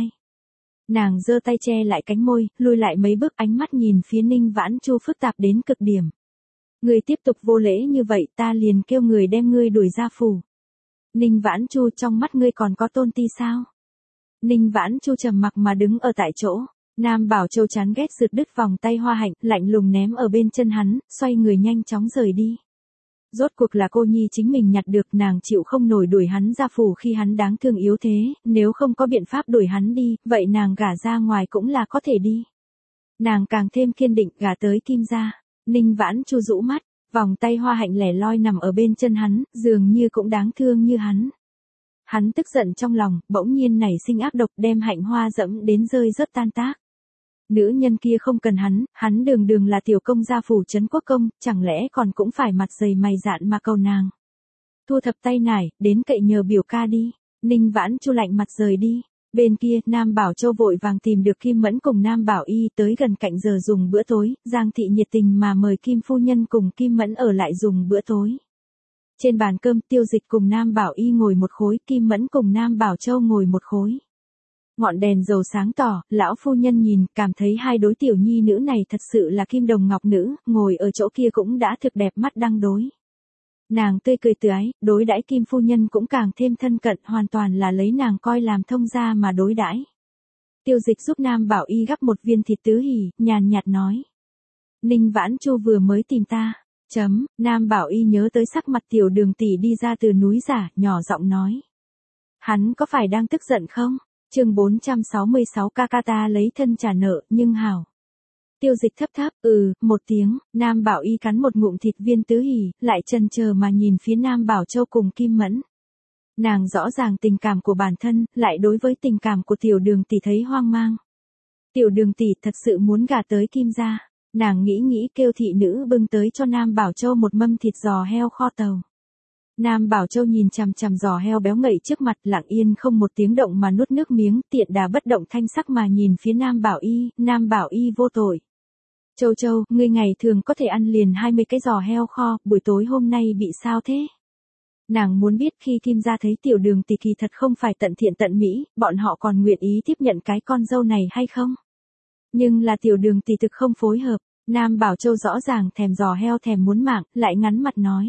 Nàng giơ tay che lại cánh môi, lùi lại mấy bước, ánh mắt nhìn phía Ninh Vãn Chu phức tạp đến cực điểm. Ngươi tiếp tục vô lễ như vậy, ta liền kêu người đem ngươi đuổi ra phủ. Ninh Vãn Chu, trong mắt ngươi còn có tôn ti sao? Ninh Vãn Chu trầm mặc mà đứng ở tại chỗ. Nam Bảo Châu chán ghét rượt đứt vòng tay hoa hạnh, lạnh lùng ném ở bên chân hắn, xoay người nhanh chóng rời đi. Rốt cuộc là cô nhi chính mình nhặt được, nàng chịu không nổi đuổi hắn ra phủ khi hắn đáng thương yếu thế, nếu không có biện pháp đuổi hắn đi, vậy nàng gả ra ngoài cũng là có thể đi. Nàng càng thêm kiên định gả tới Kim gia. Ninh Vãn Chu rũ mắt, vòng tay hoa hạnh lẻ loi nằm ở bên chân hắn, dường như cũng đáng thương như hắn. Hắn tức giận trong lòng, bỗng nhiên nảy sinh ác độc, đem hạnh hoa dẫm đến rơi rớt tan tác. Nữ nhân kia không cần hắn đường đường là tiểu công gia phủ trấn quốc công, chẳng lẽ còn cũng phải mặt dày mày dạn mà cầu nàng. Thu thập tay nải, đến cậy nhờ biểu ca đi. Ninh Vãn Chu lạnh mặt rời đi. Bên kia, Nam Bảo Châu vội vàng tìm được Kim Mẫn cùng Nam Bảo Y tới gần cạnh giờ dùng bữa tối, Giang thị nhiệt tình mà mời Kim phu nhân cùng Kim Mẫn ở lại dùng bữa tối. Trên bàn cơm, Tiêu Dịch cùng Nam Bảo Y ngồi một khối, Kim Mẫn cùng Nam Bảo Châu ngồi một khối. Ngọn đèn dầu sáng tỏ, lão phu nhân nhìn, cảm thấy hai đối tiểu nhi nữ này thật sự là kim đồng ngọc nữ, ngồi ở chỗ kia cũng đã thực đẹp mắt đăng đối. Nàng tươi cười từ ái, đối đãi Kim phu nhân cũng càng thêm thân cận, hoàn toàn là lấy nàng coi làm thông gia mà đối đãi. Tiêu Dịch giúp Nam Bảo Y gắp một viên thịt tứ hỉ, nhàn nhạt nói. Ninh Vãn Chu vừa mới tìm ta. Nam Bảo Y nhớ tới sắc mặt tiểu Đường tỷ đi ra từ núi giả, nhỏ giọng nói. Hắn có phải đang tức giận không? Chương 466 ca ta lấy thân trả nợ, nhưng hảo. Tiêu Dịch thấp, một tiếng, Nam Bảo Y cắn một ngụm thịt viên tứ hỉ, lại chần chờ mà nhìn phía Nam Bảo Châu cùng Kim Mẫn. Nàng rõ ràng tình cảm của bản thân, lại đối với tình cảm của tiểu Đường tỷ thấy hoang mang. Tiểu Đường tỷ thật sự muốn gả tới Kim gia. Nàng nghĩ kêu thị nữ bưng tới cho Nam Bảo Châu một mâm thịt giò heo kho tàu. Nam Bảo Châu nhìn chằm chằm giò heo béo ngậy trước mặt, lặng yên không một tiếng động mà nuốt nước miếng, tiện đà bất động thanh sắc mà nhìn phía Nam Bảo Y vô tội. Châu, ngươi ngày thường có thể ăn liền 20 cái giò heo kho, buổi tối hôm nay bị sao thế? Nàng muốn biết khi Kim gia thấy tiểu Đường tỷ kỳ thật không phải tận thiện tận mỹ, bọn họ còn nguyện ý tiếp nhận cái con dâu này hay không? Nhưng là tiểu Đường tỷ thực không phối hợp, Nam Bảo Châu rõ ràng thèm giò heo thèm muốn mạng, lại ngắn mặt nói.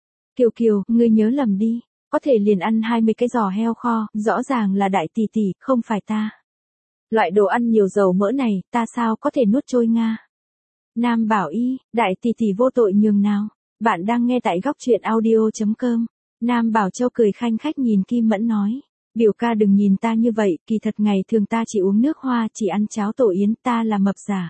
Kiều, ngươi nhớ lầm đi, có thể liền ăn 20 cái giò heo kho, rõ ràng là đại tỷ tỷ, không phải ta. Loại đồ ăn nhiều dầu mỡ này, ta sao có thể nuốt trôi nga. Nam Bảo Y, đại tỷ tỷ vô tội nhường nào. Bạn đang nghe tại góc truyện audio.com. Nam Bảo Châu cười khanh khách nhìn Kim Mẫn nói. Biểu ca đừng nhìn ta như vậy, kỳ thật ngày thường ta chỉ uống nước hoa, chỉ ăn cháo tổ yến, ta là mập giả.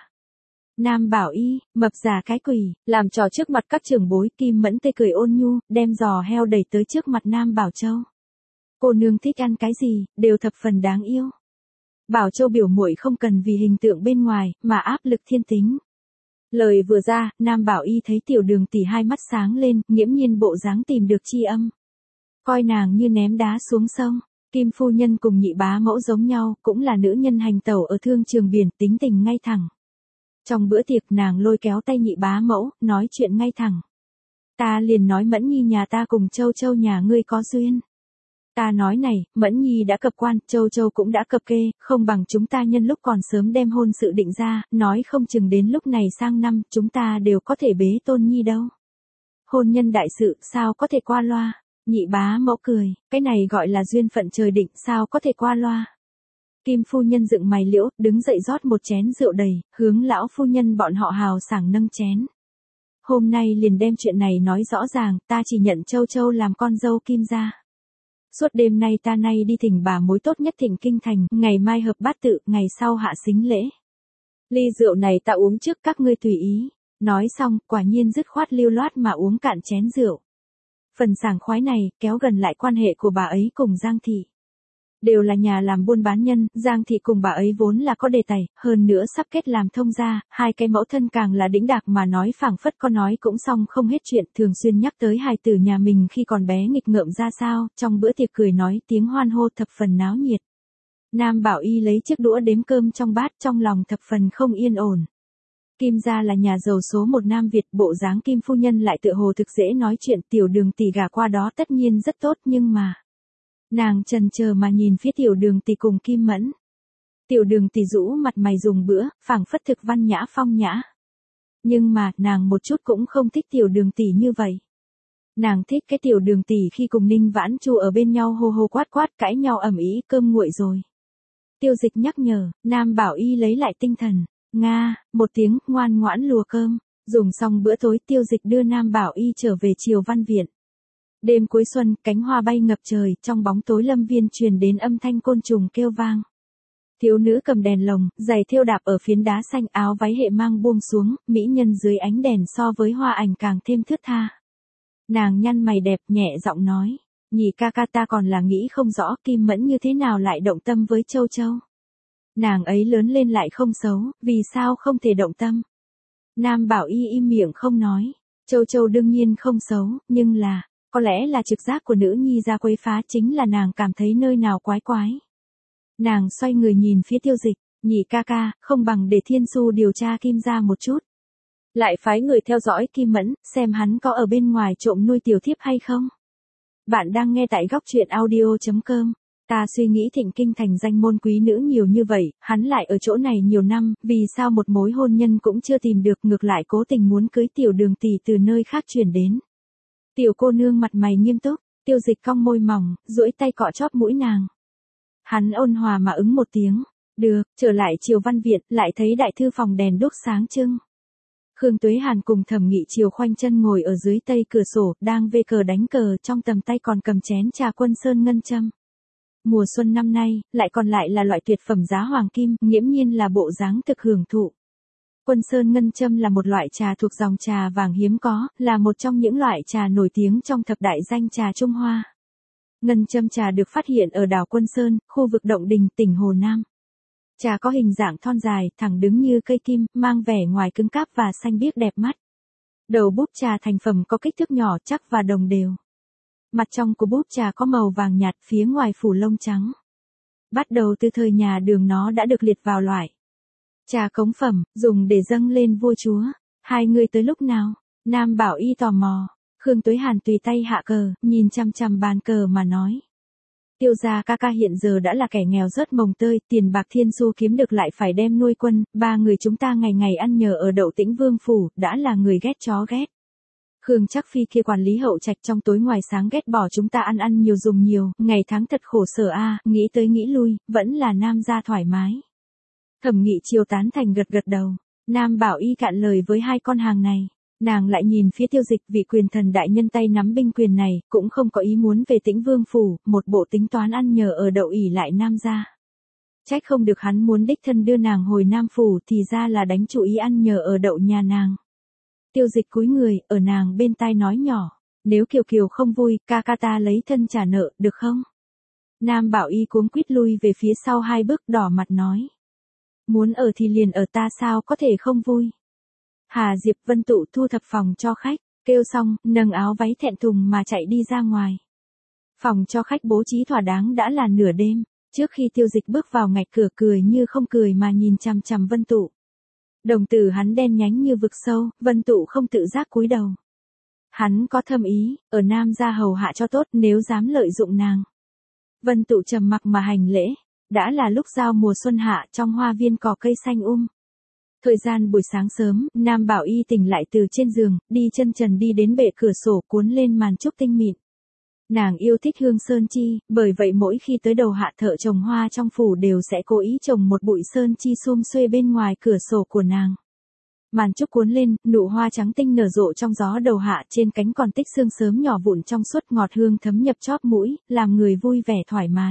Nam Bảo Y, mập giả cái quỷ, làm trò trước mặt các trưởng bối, Kim Mẫn tê cười ôn nhu, đem giò heo đẩy tới trước mặt Nam Bảo Châu. Cô nương thích ăn cái gì, đều thập phần đáng yêu. Bảo Châu biểu muội không cần vì hình tượng bên ngoài, mà áp lực thiên tính. Lời vừa ra, Nam Bảo Y thấy tiểu Đường tỷ hai mắt sáng lên, nghiễm nhiên bộ dáng tìm được chi âm. Coi nàng như ném đá xuống sông. Kim phu nhân cùng nhị bá mẫu giống nhau, cũng là nữ nhân hành tẩu ở thương trường biển, tính tình ngay thẳng. Trong bữa tiệc nàng lôi kéo tay nhị bá mẫu, nói chuyện ngay thẳng. Ta liền nói Mẫn Nhi nhà ta cùng Châu nhà ngươi có duyên. Ta nói này, Mẫn Nhi đã cập quan, Châu cũng đã cập kê, không bằng chúng ta nhân lúc còn sớm đem hôn sự định ra, nói không chừng đến lúc này sang năm, chúng ta đều có thể bế tôn nhi đâu. Hôn nhân đại sự, sao có thể qua loa. Nhị bá mẫu cười, cái này gọi là duyên phận trời định, sao có thể qua loa. Kim phu nhân dựng mày liễu, đứng dậy rót một chén rượu đầy, hướng lão phu nhân bọn họ hào sảng nâng chén. Hôm nay liền đem chuyện này nói rõ ràng, ta chỉ nhận Châu làm con dâu Kim gia. Suốt đêm nay ta nay đi thỉnh bà mối tốt nhất thịnh kinh thành, ngày mai hợp bát tự, ngày sau hạ xính lễ. Ly rượu này ta uống trước các ngươi tùy ý. Nói xong, quả nhiên dứt khoát lưu loát mà uống cạn chén rượu. Phần sảng khoái này, kéo gần lại quan hệ của bà ấy cùng Giang Thị. Đều là nhà làm buôn bán nhân, Giang Thị cùng bà ấy vốn là có đề tài, hơn nữa sắp kết làm thông gia, hai cái mẫu thân càng là đĩnh đạc mà nói phảng phất có nói cũng xong không hết chuyện, thường xuyên nhắc tới hài tử nhà mình khi còn bé nghịch ngợm ra sao, trong bữa tiệc cười nói tiếng hoan hô thập phần náo nhiệt. Nam Bảo Y lấy chiếc đũa đếm cơm trong bát, trong lòng thập phần không yên ổn. Kim gia là nhà giàu số một Nam Việt, bộ dáng Kim phu nhân lại tựa hồ thực dễ nói chuyện, Tiểu Đường tỷ gả qua đó tất nhiên rất tốt, nhưng mà nàng chần chờ mà nhìn phía Tiểu Đường tỷ cùng Kim Mẫn. Tiểu Đường tỷ rũ mặt mày dùng bữa, phảng phất thực văn nhã phong nhã. Nhưng mà, nàng một chút cũng không thích Tiểu Đường tỷ như vậy. Nàng thích cái Tiểu Đường tỷ khi cùng Ninh Vãn Chu ở bên nhau hô hô quát quát cãi nhau ầm ĩ, cơm nguội rồi. Tiêu Dịch nhắc nhở, Nam Bảo Y lấy lại tinh thần. Nga, một tiếng, ngoan ngoãn lùa cơm. Dùng xong bữa tối, Tiêu Dịch đưa Nam Bảo Y trở về Triều Văn Viện. Đêm cuối xuân, cánh hoa bay ngập trời, trong bóng tối lâm viên truyền đến âm thanh côn trùng kêu vang. Thiếu nữ cầm đèn lồng, giày thêu đạp ở phiến đá xanh, áo váy hệ mang buông xuống, mỹ nhân dưới ánh đèn so với hoa ảnh càng thêm thướt tha. Nàng nhăn mày đẹp, nhẹ giọng nói, nhị ca ca ta còn là nghĩ không rõ Kim Mẫn như thế nào lại động tâm với Châu Châu. Nàng ấy lớn lên lại không xấu, vì sao không thể động tâm? Nam Bảo Y im miệng không nói. Châu Châu đương nhiên không xấu, nhưng là, có lẽ là trực giác của nữ nhi ra quấy phá, chính là nàng cảm thấy nơi nào quái quái. Nàng xoay người nhìn phía Tiêu Dịch, nhị ca ca, không bằng để Thiên Xu điều tra Kim gia một chút. Lại phái người theo dõi Kim Mẫn, xem hắn có ở bên ngoài trộm nuôi tiểu thiếp hay không. Bạn đang nghe tại góc truyện audio.com. Ta suy nghĩ Thịnh Kinh thành danh môn quý nữ nhiều như vậy, hắn lại ở chỗ này nhiều năm, vì sao một mối hôn nhân cũng chưa tìm được, ngược lại cố tình muốn cưới Tiểu Đường tỷ từ nơi khác chuyển đến. Tiểu cô nương mặt mày nghiêm túc, Tiêu Dịch cong môi mỏng, duỗi tay cọ chóp mũi nàng. Hắn ôn hòa mà ứng một tiếng, được, trở lại Triều Văn Viện, lại thấy đại thư phòng đèn đuốc sáng trưng. Khương Tuế Hàn cùng Thẩm Nghị Triều khoanh chân ngồi ở dưới tây cửa sổ, đang vê cờ đánh cờ, trong tầm tay còn cầm chén trà Quân Sơn ngân châm. Mùa xuân năm nay, lại còn lại là loại tuyệt phẩm giá hoàng kim, nghiễm nhiên là bộ dáng thực hưởng thụ. Quân Sơn ngân châm là một loại trà thuộc dòng trà vàng hiếm có, là một trong những loại trà nổi tiếng trong thập đại danh trà Trung Hoa. Ngân châm trà được phát hiện ở đảo Quân Sơn, khu vực Động Đình, tỉnh Hồ Nam. Trà có hình dạng thon dài, thẳng đứng như cây kim, mang vẻ ngoài cứng cáp và xanh biếc đẹp mắt. Đầu búp trà thành phẩm có kích thước nhỏ chắc và đồng đều. Mặt trong của búp trà có màu vàng nhạt, phía ngoài phủ lông trắng. Bắt đầu từ thời nhà Đường nó đã được liệt vào loại trà cống phẩm, dùng để dâng lên vua chúa. Hai người tới lúc nào? Nam Bảo Y tò mò. Khương Tuế Hàn tùy tay hạ cờ, nhìn chăm chăm bàn cờ mà nói. Tiêu gia ca ca hiện giờ đã là kẻ nghèo rớt mồng tơi, tiền bạc Thiên Xu kiếm được lại phải đem nuôi quân, ba người chúng ta ngày ngày ăn nhờ ở Đậu Tĩnh Vương phủ, đã là người ghét chó ghét. Khương Trắc Phi kia quản lý hậu trạch trong tối ngoài sáng ghét bỏ chúng ta ăn nhiều dùng nhiều, ngày tháng thật khổ sở a, nghĩ tới nghĩ lui, vẫn là Nam gia thoải mái. Thẩm Nghị Triều tán thành gật gật đầu. Nam Bảo Y cạn lời với hai con hàng này. Nàng lại nhìn phía Tiêu Dịch, vị quyền thần đại nhân tay nắm binh quyền này, cũng không có ý muốn về Tĩnh Vương phủ, một bộ tính toán ăn nhờ ở đậu ỉ lại Nam gia. Trách không được hắn muốn đích thân đưa nàng hồi Nam phủ, thì ra là đánh chủ ý ăn nhờ ở đậu nhà nàng. Tiêu Dịch cúi người, ở nàng bên tai nói nhỏ, nếu Kiều Kiều không vui, ca ca ta lấy thân trả nợ, được không? Nam Bảo Y cuống quýt lui về phía sau hai bước, đỏ mặt nói. Muốn ở thì liền ở, ta sao có thể không vui? Hà Diệp Vân Tụ thu thập phòng cho khách, kêu xong, nâng áo váy thẹn thùng mà chạy đi ra ngoài. Phòng cho khách bố trí thỏa đáng đã là nửa đêm, trước khi Tiêu Dịch bước vào ngạch cửa cười như không cười mà nhìn chằm chằm Vân Tụ. Đồng tử hắn đen nhánh như vực sâu, Vân Tụ không tự giác cúi đầu. Hắn có thâm ý, ở Nam gia hầu hạ cho tốt, nếu dám lợi dụng nàng. Vân Tụ trầm mặc mà hành lễ, đã là lúc giao mùa xuân hạ, trong hoa viên cỏ cây xanh Thời gian buổi sáng sớm, Nam Bảo Y tỉnh lại từ trên giường, đi chân trần đi đến bệ cửa sổ cuốn lên màn trúc tinh mịn. Nàng yêu thích hương sơn chi, bởi vậy mỗi khi tới đầu hạ thợ trồng hoa trong phủ đều sẽ cố ý trồng một bụi sơn chi sum xuê bên ngoài cửa sổ của nàng. Màn trúc cuốn lên, nụ hoa trắng tinh nở rộ trong gió đầu hạ, trên cánh còn tích sương sớm nhỏ vụn trong suốt, ngọt hương thấm nhập chóp mũi, làm người vui vẻ thoải mái.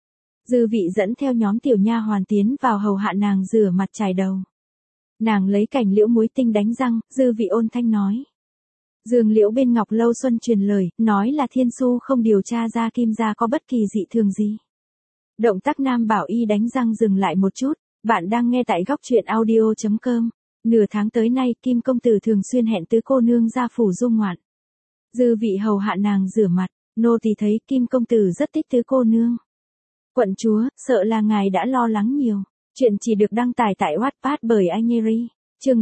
Dư Vị dẫn theo nhóm tiểu nha hoàn tiến vào hầu hạ nàng rửa mặt chải đầu. Nàng lấy cành liễu muối tinh đánh răng, Dư Vị ôn thanh nói. Dương liễu bên Ngọc Lâu Xuân truyền lời, nói là Thiên Su không điều tra ra Kim gia có bất kỳ dị thường gì. Động tác Nam Bảo Y đánh răng dừng lại một chút, bạn đang nghe tại góc truyện audio.com. Nửa tháng tới nay Kim công tử thường xuyên hẹn tứ cô nương ra phủ du ngoạn. Dư Vị hầu hạ nàng rửa mặt, nô tỳ thấy Kim công tử rất thích tứ cô nương. Quận chúa, sợ là ngài đã lo lắng nhiều. Chuyện chỉ được đăng tải tại Wattpad bởi Anheri. Chương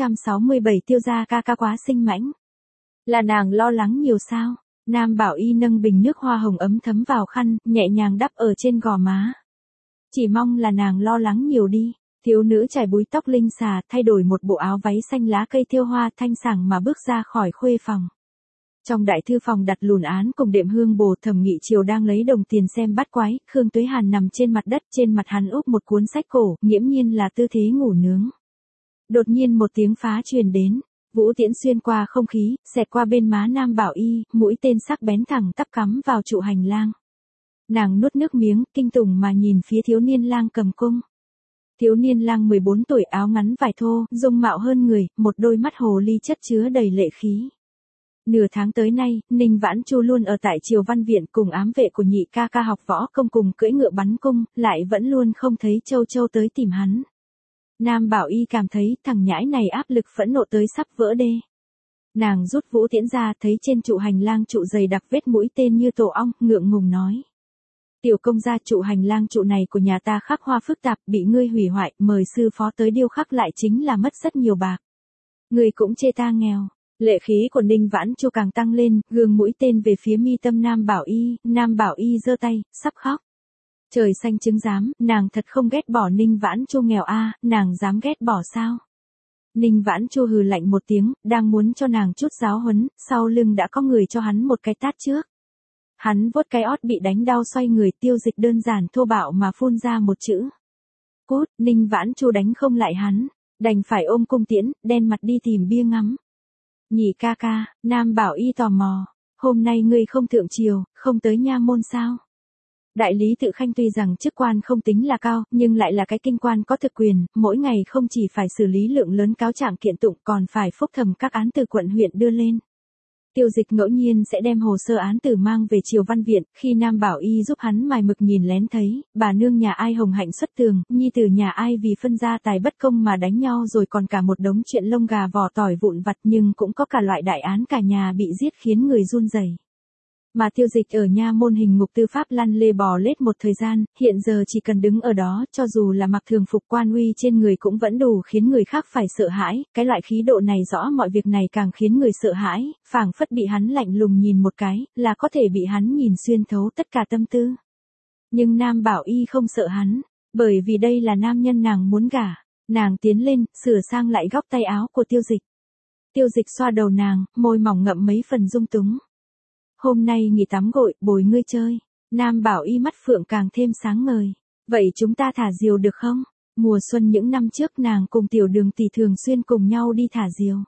467 Tiêu gia ca ca quá sinh mãnh. Là nàng lo lắng nhiều sao? Nam Bảo Y nâng bình nước hoa hồng ấm thấm vào khăn, nhẹ nhàng đắp ở trên gò má. Chỉ mong là nàng lo lắng nhiều đi. Thiếu nữ chải búi tóc linh xà, thay đổi một bộ áo váy xanh lá cây thêu hoa thanh sảng mà bước ra khỏi khuê phòng. Trong đại thư phòng đặt lùn án cùng đệm hương bồ, Thẩm Nghị Triều đang lấy đồng tiền xem bắt quái, Khương Tuế Hàn nằm trên mặt đất, trên mặt hắn úp một cuốn sách cổ, nghiễm nhiên là tư thế ngủ nướng. Đột nhiên một tiếng phá truyền đến, vũ tiễn xuyên qua không khí, xẹt qua bên má Nam Bảo Y, mũi tên sắc bén thẳng tắp cắm vào trụ hành lang. Nàng nuốt nước miếng, kinh tủng mà nhìn phía thiếu niên lang cầm cung. Thiếu niên lang 14 tuổi, áo ngắn vải thô, dung mạo hơn người, một đôi mắt hồ ly chất chứa đầy lệ khí. Nửa tháng tới nay, Ninh Vãn Chu luôn ở tại Triều Văn Viện cùng ám vệ của nhị ca ca học võ công cùng cưỡi ngựa bắn cung, lại vẫn luôn không thấy Châu Châu tới tìm hắn. Nam Bảo Y cảm thấy thằng nhãi này áp lực phẫn nộ tới sắp vỡ đê. Nàng rút vũ tiễn ra, thấy trên trụ hành lang trụ dày đặc vết mũi tên như tổ ong, ngượng ngùng nói. Tiểu công gia, trụ hành lang trụ này của nhà ta khắc hoa phức tạp, bị ngươi hủy hoại, mời sư phó tới điêu khắc lại chính là mất rất nhiều bạc. Ngươi cũng chê ta nghèo. Lệ khí của Ninh Vãn Chu càng tăng lên, gương mũi tên về phía mi tâm Nam Bảo Y giơ tay, sắp khóc. Trời xanh chứng giám, nàng thật không ghét bỏ Ninh Vãn Chu nghèo a, nàng dám ghét bỏ sao? Ninh Vãn Chu hừ lạnh một tiếng, đang muốn cho nàng chút giáo huấn, sau lưng đã có người cho hắn một cái tát trước. Hắn vuốt cái ót bị đánh đau, xoay người, Tiêu Dịch đơn giản thô bạo mà phun ra một chữ. Cút. Ninh Vãn Chu đánh không lại hắn, đành phải ôm cung tiễn, đen mặt đi tìm bia ngắm. Nhị ca ca, Nam Bảo Y tò mò, hôm nay ngươi không thượng triều, không tới nha môn sao? Đại lý tự khanh tuy rằng chức quan không tính là cao, nhưng lại là cái kinh quan có thực quyền, mỗi ngày không chỉ phải xử lý lượng lớn cáo trạng kiện tụng, còn phải phúc thẩm các án từ quận huyện đưa lên. Tiêu Dịch ngẫu nhiên sẽ đem hồ sơ án tử mang về Triều Văn Viện, khi Nam Bảo Y giúp hắn mài mực nhìn lén thấy, bà nương nhà ai hồng hạnh xuất tường, nhi tử nhà ai vì phân gia tài bất công mà đánh nhau, rồi còn cả một đống chuyện lông gà vỏ tỏi vụn vặt, nhưng cũng có cả loại đại án cả nhà bị giết khiến người run rẩy. Mà Tiêu Dịch ở nha môn hình ngục tư pháp lăn lê bò lết một thời gian, hiện giờ chỉ cần đứng ở đó, cho dù là mặc thường phục, quan uy trên người cũng vẫn đủ khiến người khác phải sợ hãi, cái loại khí độ này rõ mọi việc này càng khiến người sợ hãi, phảng phất bị hắn lạnh lùng nhìn một cái, là có thể bị hắn nhìn xuyên thấu tất cả tâm tư. Nhưng Nam Bảo Y không sợ hắn, bởi vì đây là nam nhân nàng muốn gả. Nàng tiến lên, sửa sang lại góc tay áo của Tiêu Dịch. Tiêu Dịch xoa đầu nàng, môi mỏng ngậm mấy phần dung túng. Hôm nay nghỉ tắm gội, bồi ngươi chơi. Nam Bảo Y mắt phượng càng thêm sáng ngời. Vậy chúng ta thả diều được không? Mùa xuân những năm trước nàng cùng Tiểu Đường tỷ thường xuyên cùng nhau đi thả diều.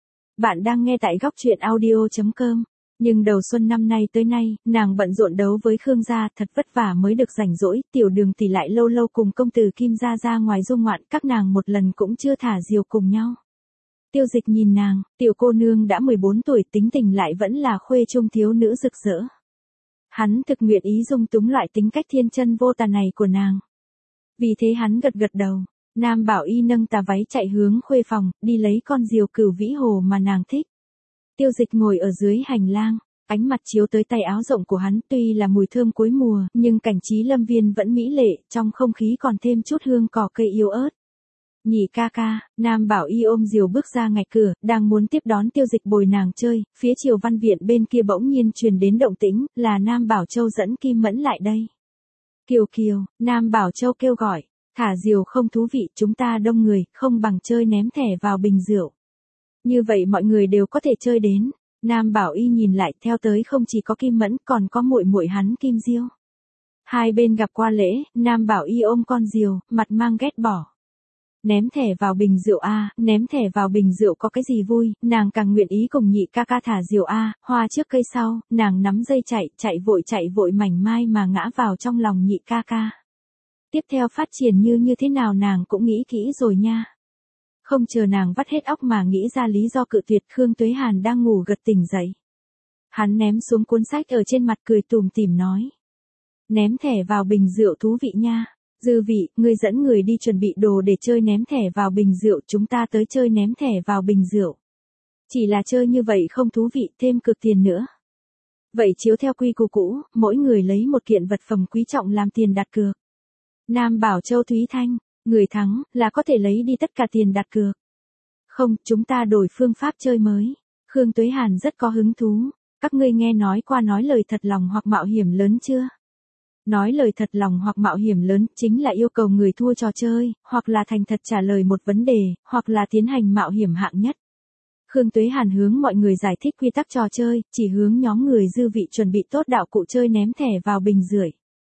Bạn đang nghe tại góc truyện audio.com. Nhưng đầu xuân năm nay tới nay, nàng bận rộn đấu với Khương gia, thật vất vả mới được rảnh rỗi, Tiểu Đường tỷ lại lâu lâu cùng công tử Kim gia ra ngoài du ngoạn, các nàng một lần cũng chưa thả diều cùng nhau. Tiêu Dịch nhìn nàng, tiểu cô nương đã 14 tuổi, tính tình lại vẫn là khuê trung thiếu nữ rực rỡ. Hắn thực nguyện ý dung túng loại tính cách thiên chân vô tà này của nàng. Vì thế hắn gật gật đầu. Nam Bảo Y nâng tà váy chạy hướng khuê phòng, đi lấy con diều Cửu Vĩ Hồ mà nàng thích. Tiêu Dịch ngồi ở dưới hành lang, ánh mặt chiếu tới tay áo rộng của hắn, tuy là mùi thơm cuối mùa, nhưng cảnh trí lâm viên vẫn mỹ lệ, trong không khí còn thêm chút hương cỏ cây yếu ớt. Nhị ca ca, Nam Bảo Y ôm diều bước ra ngạch cửa, đang muốn tiếp đón Tiêu Dịch bồi nàng chơi, phía Triều Văn Viện bên kia bỗng nhiên truyền đến động tĩnh, là Nam Bảo Châu dẫn Kim Mẫn lại đây. Kiều Kiều, Nam Bảo Châu kêu gọi, thả diều không thú vị, chúng ta đông người, không bằng chơi ném thẻ vào bình rượu. Như vậy mọi người đều có thể chơi đến. Nam Bảo Y nhìn lại, theo tới không chỉ có Kim Mẫn, còn có muội muội hắn Kim Diêu. Hai bên gặp qua lễ, Nam Bảo Y ôm con diều, mặt mang ghét bỏ. Ném thẻ vào bình rượu a, ném thẻ vào bình rượu có cái gì vui, nàng càng nguyện ý cùng nhị ca ca thả diều a, hoa trước cây sau, nàng nắm dây chạy vội mảnh mai mà ngã vào trong lòng nhị ca ca. Tiếp theo phát triển như thế nào nàng cũng nghĩ kỹ rồi nha. Không chờ nàng vắt hết óc mà nghĩ ra lý do cự tuyệt, Khương Tuế Hàn đang ngủ gật tỉnh dậy. Hắn ném xuống cuốn sách ở trên mặt cười tủm tỉm nói. Ném thẻ vào bình rượu thú vị nha. Dư vị, ngươi dẫn người đi chuẩn bị đồ để chơi ném thẻ vào bình rượu, chúng ta tới chơi ném thẻ vào bình rượu. Chỉ là chơi như vậy không thú vị, thêm cực tiền nữa. Vậy chiếu theo quy củ cũ, mỗi người lấy một kiện vật phẩm quý trọng làm tiền đặt cược. Nam bảo Châu Thúy Thanh, người thắng là có thể lấy đi tất cả tiền đặt cược. Không, chúng ta đổi phương pháp chơi mới. Khương Tuế Hàn rất có hứng thú. Các ngươi nghe nói qua nói lời thật lòng hoặc mạo hiểm lớn chưa? Nói lời thật lòng hoặc mạo hiểm lớn chính là yêu cầu người thua trò chơi, hoặc là thành thật trả lời một vấn đề, hoặc là tiến hành mạo hiểm hạng nhất. Khương Tuế Hàn hướng mọi người giải thích quy tắc trò chơi, chỉ hướng nhóm người dư vị chuẩn bị tốt đạo cụ chơi ném thẻ vào bình rưởi.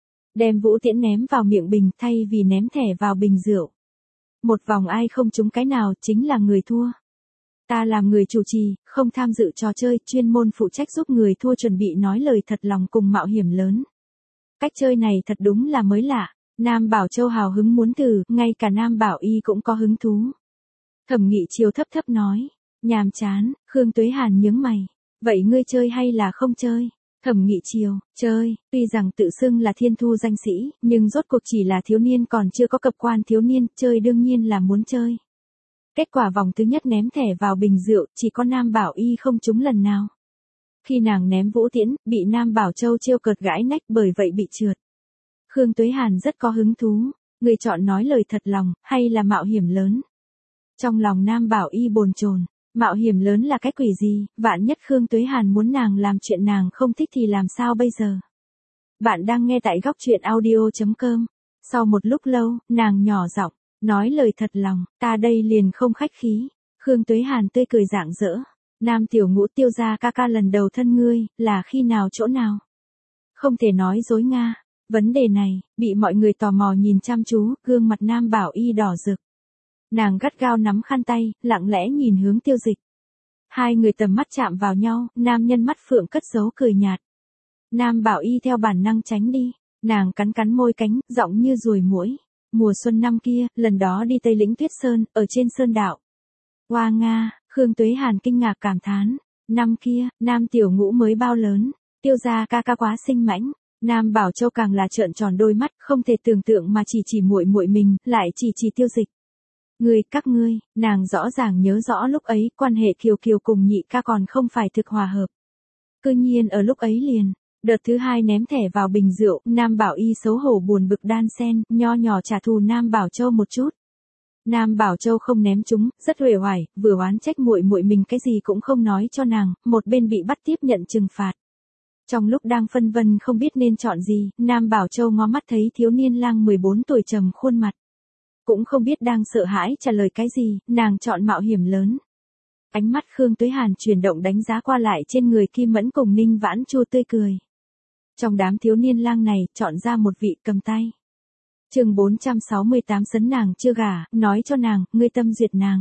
Đem vũ tiễn ném vào miệng bình thay vì ném thẻ vào bình rượu. Một vòng ai không trúng cái nào chính là người thua. Ta làm người chủ trì, không tham dự trò chơi, chuyên môn phụ trách giúp người thua chuẩn bị nói lời thật lòng cùng mạo hiểm lớn. Cách chơi này thật đúng là mới lạ. Nam Bảo Châu hào hứng muốn thử, ngay cả Nam Bảo Y cũng có hứng thú. Thẩm Nghị Chiều thấp thấp nói. Nhàm chán, Khương Tuế Hàn nhướng mày. Vậy ngươi chơi hay là không chơi? Thẩm Nghị Chiều, chơi, tuy rằng tự xưng là thiên thu danh sĩ, nhưng rốt cuộc chỉ là thiếu niên còn chưa có cập quan thiếu niên, chơi đương nhiên là muốn chơi. Kết quả vòng thứ nhất ném thẻ vào bình rượu, chỉ có Nam Bảo Y không trúng lần nào. Khi nàng ném vũ tiễn, bị Nam Bảo Châu trêu cợt gãi nách bởi vậy bị trượt. Khương Tuế Hàn rất có hứng thú, người chọn nói lời thật lòng, hay là mạo hiểm lớn. Trong lòng Nam Bảo Y bồn chồn, mạo hiểm lớn là cái quỷ gì, vạn nhất Khương Tuế Hàn muốn nàng làm chuyện nàng không thích thì làm sao bây giờ. Bạn đang nghe tại góc truyện audio.com. Sau một lúc lâu, nàng nhỏ giọng, nói lời thật lòng, ta đây liền không khách khí. Khương Tuế Hàn tươi cười rạng rỡ. Nam Tiểu Ngũ Tiêu gia ca ca lần đầu thân ngươi, là khi nào chỗ nào? Không thể nói dối Nga. Vấn đề này, bị mọi người tò mò nhìn chăm chú, gương mặt Nam Bảo Y đỏ rực. Nàng gắt gao nắm khăn tay, lặng lẽ nhìn hướng Tiêu Dịch. Hai người tầm mắt chạm vào nhau, nam nhân mắt phượng cất giấu cười nhạt. Nam Bảo Y theo bản năng tránh đi, nàng cắn cắn môi cánh, giọng như ruồi muỗi. Mùa xuân năm kia, lần đó đi Tây Lĩnh Tuyết Sơn, ở trên sơn đạo. Hoa Nga, Khương Tuế Hàn kinh ngạc cảm thán. Năm kia, Nam Tiểu Ngũ mới bao lớn, Tiêu gia ca ca quá sinh mãnh. Nam Bảo Châu càng là trợn tròn đôi mắt, không thể tưởng tượng mà chỉ muội mình, lại chỉ Tiêu Dịch. Các ngươi, nàng rõ ràng nhớ rõ lúc ấy, quan hệ Kiều Kiều cùng nhị ca còn không phải thực hòa hợp. Cư nhiên ở lúc ấy liền, đợt thứ hai ném thẻ vào bình rượu, Nam Bảo Y xấu hổ buồn bực đan sen, nho nhỏ trả thù Nam Bảo Châu một chút. Nam Bảo Châu không ném chúng, rất uể oải, vừa oán trách muội mình cái gì cũng không nói cho nàng, một bên bị bắt tiếp nhận trừng phạt. Trong lúc đang phân vân không biết nên chọn gì, Nam Bảo Châu ngó mắt thấy thiếu niên lang 14 tuổi trầm khuôn mặt. Cũng không biết đang sợ hãi trả lời cái gì, nàng chọn mạo hiểm lớn. Ánh mắt Khương Tuế Hàn chuyển động đánh giá qua lại trên người Kim Mẫn cùng Ninh Vãn Chu tươi cười. Trong đám thiếu niên lang này, chọn ra một vị cầm tay. Chương 468 sấn nàng chưa gả, nói cho nàng, ngươi tâm duyệt nàng.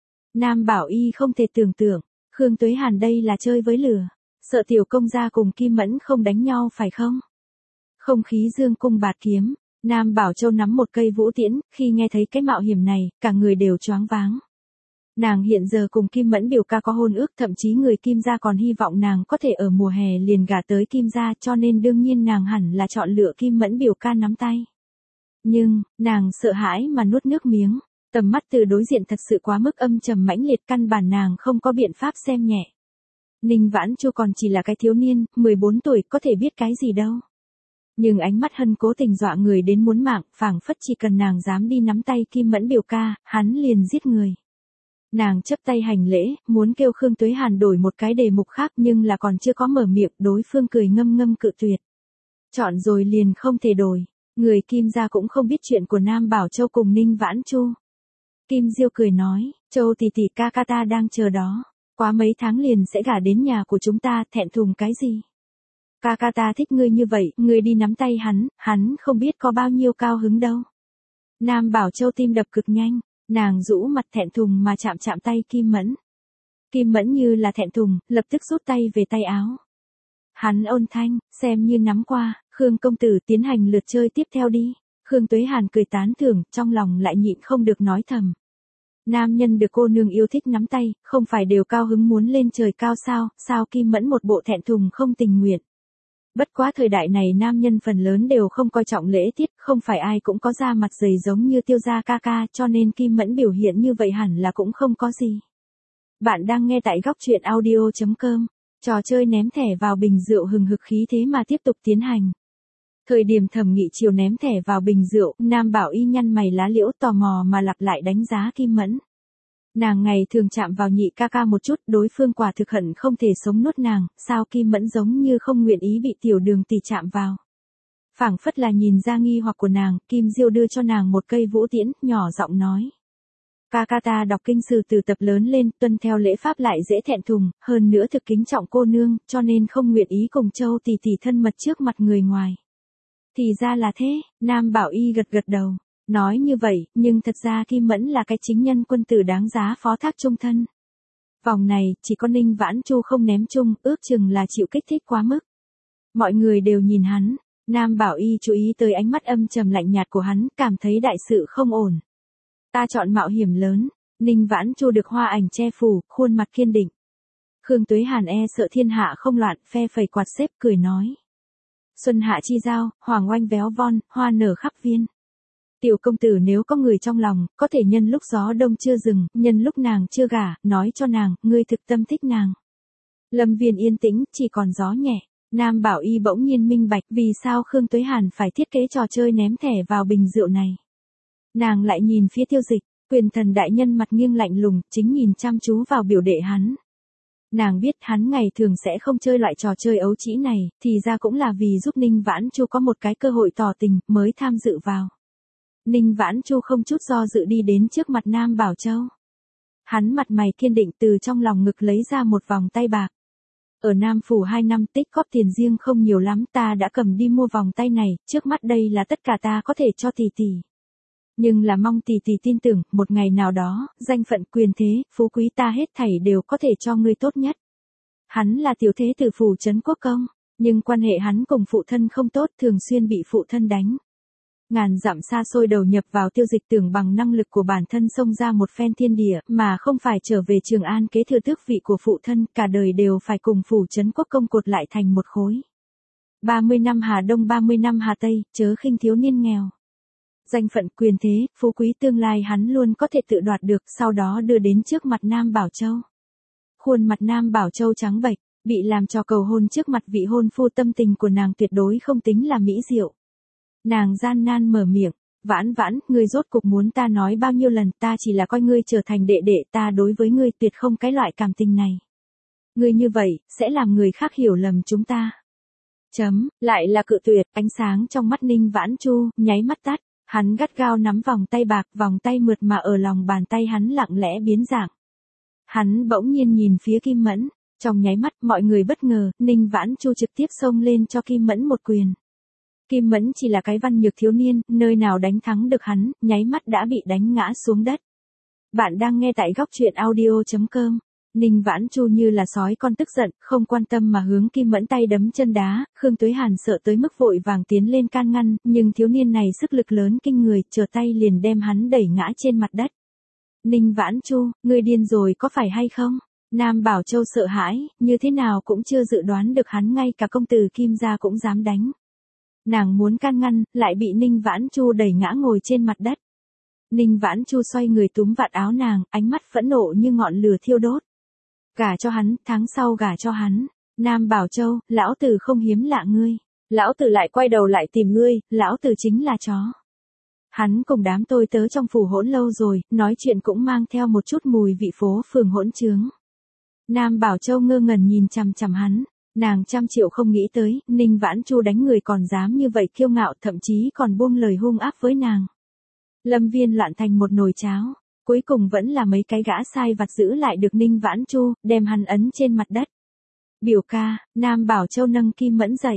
Nam Bảo Y không thể tưởng tượng, Khương Tuế Hàn đây là chơi với lửa. Sợ tiểu công gia cùng Kim Mẫn không đánh nhau phải không? Không khí dương cung bạt kiếm, Nam Bảo Châu nắm một cây vũ tiễn, khi nghe thấy cái mạo hiểm này, cả người đều choáng váng. Nàng hiện giờ cùng Kim Mẫn biểu ca có hôn ước, thậm chí người Kim gia còn hy vọng nàng có thể ở mùa hè liền gả tới Kim gia, cho nên đương nhiên nàng hẳn là chọn lựa Kim Mẫn biểu ca nắm tay. Nhưng, nàng sợ hãi mà nuốt nước miếng, tầm mắt từ đối diện thật sự quá mức âm trầm mãnh liệt, căn bản nàng không có biện pháp xem nhẹ. Ninh Vãn Chu còn chỉ là cái thiếu niên, 14 tuổi, có thể biết cái gì đâu. Nhưng ánh mắt Hân cố tình dọa người đến muốn mạng, phảng phất chỉ cần nàng dám đi nắm tay Kim Mẫn biểu ca, hắn liền giết người. Nàng chấp tay hành lễ, muốn kêu Khương Tuế Hàn đổi một cái đề mục khác nhưng là còn chưa có mở miệng, đối phương cười ngâm ngâm cự tuyệt. Chọn rồi liền không thể đổi, người Kim gia cũng không biết chuyện của Nam Bảo Châu cùng Ninh Vãn Chu. Kim Diêu cười nói, Châu tỷ tỷ ca ca ta đang chờ đó. Quá mấy tháng liền sẽ gả đến nhà của chúng ta, thẹn thùng cái gì? Ca ca ta thích ngươi như vậy, ngươi đi nắm tay hắn không biết có bao nhiêu cao hứng đâu. Nam Bảo Châu tim đập cực nhanh, Nàng rũ mặt thẹn thùng mà chạm chạm tay Kim Mẫn. Kim Mẫn như là thẹn thùng, lập tức rút tay về tay áo. Hắn ôn thanh, xem như nắm qua, Khương công tử tiến hành lượt chơi tiếp theo đi. Khương Tuế Hàn cười tán thưởng, trong lòng lại nhịn không được nói thầm. Nam nhân được cô nương yêu thích nắm tay, không phải đều cao hứng muốn lên trời cao sao Kim Mẫn một bộ thẹn thùng không tình nguyện. Bất quá thời đại này nam nhân phần lớn đều không coi trọng lễ tiết, không phải ai cũng có da mặt dày giống như Tiêu gia ca ca, cho nên Kim Mẫn biểu hiện như vậy hẳn là cũng không có gì. Bạn đang nghe tại góc truyện audio.com, trò chơi ném thẻ vào bình rượu hừng hực khí thế mà tiếp tục tiến hành. Thời điểm Thẩm Nghị Triều ném thẻ vào bình rượu, Nam Bảo Y nhăn mày lá liễu tò mò mà lặp lại đánh giá Kim Mẫn. Nàng ngày thường chạm vào nhị ca ca một chút, đối phương quả thực hận không thể sống nuốt nàng, sao Kim Mẫn giống như không nguyện ý bị tiểu đường tỷ chạm vào. Phảng phất là nhìn ra nghi hoặc của nàng, Kim Diêu đưa cho nàng một cây vũ tiễn, nhỏ giọng nói. Ca ca ta đọc kinh sử từ tập lớn lên, tuân theo lễ pháp lại dễ thẹn thùng, hơn nữa thực kính trọng cô nương, cho nên không nguyện ý cùng Châu tỷ tỷ thân mật trước mặt người ngoài. Thì ra là thế, Nam Bảo Y gật gật đầu. Nói như vậy, nhưng thật ra Kim Mẫn là cái chính nhân quân tử đáng giá phó thác chung thân. Vòng này, chỉ có Ninh Vãn Chu không ném chung, ước chừng là chịu kích thích quá mức. Mọi người đều nhìn hắn, Nam Bảo Y chú ý tới ánh mắt âm trầm lạnh nhạt của hắn, cảm thấy đại sự không ổn. Ta chọn mạo hiểm lớn, Ninh Vãn Chu được hoa ảnh che phủ, khuôn mặt kiên định. Khương Tuế Hàn e sợ thiên hạ không loạn, phe phẩy quạt xếp cười nói. Xuân hạ chi giao, hoàng oanh véo von, hoa nở khắp viên. Tiểu công tử nếu có người trong lòng, có thể nhân lúc gió đông chưa dừng, nhân lúc nàng chưa gả, nói cho nàng, ngươi thực tâm thích nàng. Lâm Viên yên tĩnh, chỉ còn gió nhẹ. Nam Bảo Y bỗng nhiên minh bạch vì sao Khương Tuế Hàn phải thiết kế trò chơi ném thẻ vào bình rượu này. Nàng lại nhìn phía Tiêu Dịch, Quyền Thần đại nhân mặt nghiêng lạnh lùng, chính nhìn chăm chú vào biểu đệ hắn. Nàng biết hắn ngày thường sẽ không chơi loại trò chơi ấu trĩ này, thì ra cũng là vì giúp Ninh Vãn Chu có một cái cơ hội tỏ tình, mới tham dự vào. Ninh Vãn Chu không chút do dự đi đến trước mặt Nam Bảo Châu. Hắn mặt mày kiên định từ trong lòng ngực lấy ra một vòng tay bạc. Ở Nam Phủ 2 năm tích góp tiền riêng không nhiều lắm, ta đã cầm đi mua vòng tay này, trước mắt đây là tất cả ta có thể cho tỷ tỷ. Nhưng là mong tỷ tỷ tin tưởng, một ngày nào đó, danh phận quyền thế, phú quý ta hết thảy đều có thể cho ngươi tốt nhất. Hắn là tiểu thế tử phủ trấn quốc công, nhưng quan hệ hắn cùng phụ thân không tốt, thường xuyên bị phụ thân đánh. Ngàn dặm xa xôi đầu nhập vào Tiêu Dịch tưởng bằng năng lực của bản thân xông ra một phen thiên địa, mà không phải trở về Trường An kế thừa tước vị của phụ thân, cả đời đều phải cùng phủ trấn quốc công cột lại thành một khối. 30 năm Hà Đông 30 năm Hà Tây, chớ khinh thiếu niên nghèo. Danh phận quyền thế, phú quý tương lai hắn luôn có thể tự đoạt được, sau đó đưa đến trước mặt Nam Bảo Châu. Khuôn mặt Nam Bảo Châu trắng bệch, bị làm cho cầu hôn trước mặt vị hôn phu, tâm tình của nàng tuyệt đối không tính là mỹ diệu. Nàng gian nan mở miệng, Vãn Vãn, ngươi rốt cục muốn ta nói bao nhiêu lần, ta chỉ là coi ngươi trở thành đệ đệ, ta đối với ngươi tuyệt không cái loại cảm tình này. Ngươi như vậy, sẽ làm người khác hiểu lầm chúng ta. Lại là cự tuyệt, ánh sáng trong mắt Ninh Vãn Chu, nháy mắt tắt, hắn gắt gao nắm vòng tay bạc, vòng tay mượt mà ở lòng bàn tay hắn lặng lẽ biến dạng. Hắn bỗng nhiên nhìn phía Kim Mẫn, trong nháy mắt mọi người bất ngờ, Ninh Vãn Chu trực tiếp xông lên cho Kim Mẫn một quyền. Kim Mẫn chỉ là cái văn nhược thiếu niên, nơi nào đánh thắng được hắn, nháy mắt đã bị đánh ngã xuống đất. Bạn đang nghe tại góc truyện audio.com. Ninh Vãn Chu như là sói con tức giận, không quan tâm mà hướng Kim Mẫn tay đấm chân đá, Khương Tuế Hàn sợ tới mức vội vàng tiến lên can ngăn, nhưng thiếu niên này sức lực lớn kinh người, trở tay liền đem hắn đẩy ngã trên mặt đất. Ninh Vãn Chu, ngươi điên rồi có phải hay không? Nam Bảo Châu sợ hãi, như thế nào cũng chưa dự đoán được hắn ngay cả công tử Kim gia cũng dám đánh. Nàng muốn can ngăn, lại bị Ninh Vãn Chu đẩy ngã ngồi trên mặt đất. Ninh Vãn Chu xoay người túm vạt áo nàng, ánh mắt phẫn nộ như ngọn lửa thiêu đốt. Gả cho hắn, tháng sau gả cho hắn. Nam Bảo Châu, lão tử không hiếm lạ ngươi. Lão tử lại quay đầu lại tìm ngươi, lão tử chính là chó. Hắn cùng đám tôi tớ trong phủ hỗn lâu rồi, nói chuyện cũng mang theo một chút mùi vị phố phường hỗn trướng. Nam Bảo Châu ngơ ngẩn nhìn chằm chằm hắn. Nàng trăm triệu không nghĩ tới, Ninh Vãn Chu đánh người còn dám như vậy kiêu ngạo, thậm chí còn buông lời hung ác với nàng. Lâm Viên loạn thành một nồi cháo, cuối cùng vẫn là mấy cái gã sai vặt giữ lại được Ninh Vãn Chu, đem hắn ấn trên mặt đất. Biểu ca, Nam Bảo Châu nâng Kim Mẫn dậy,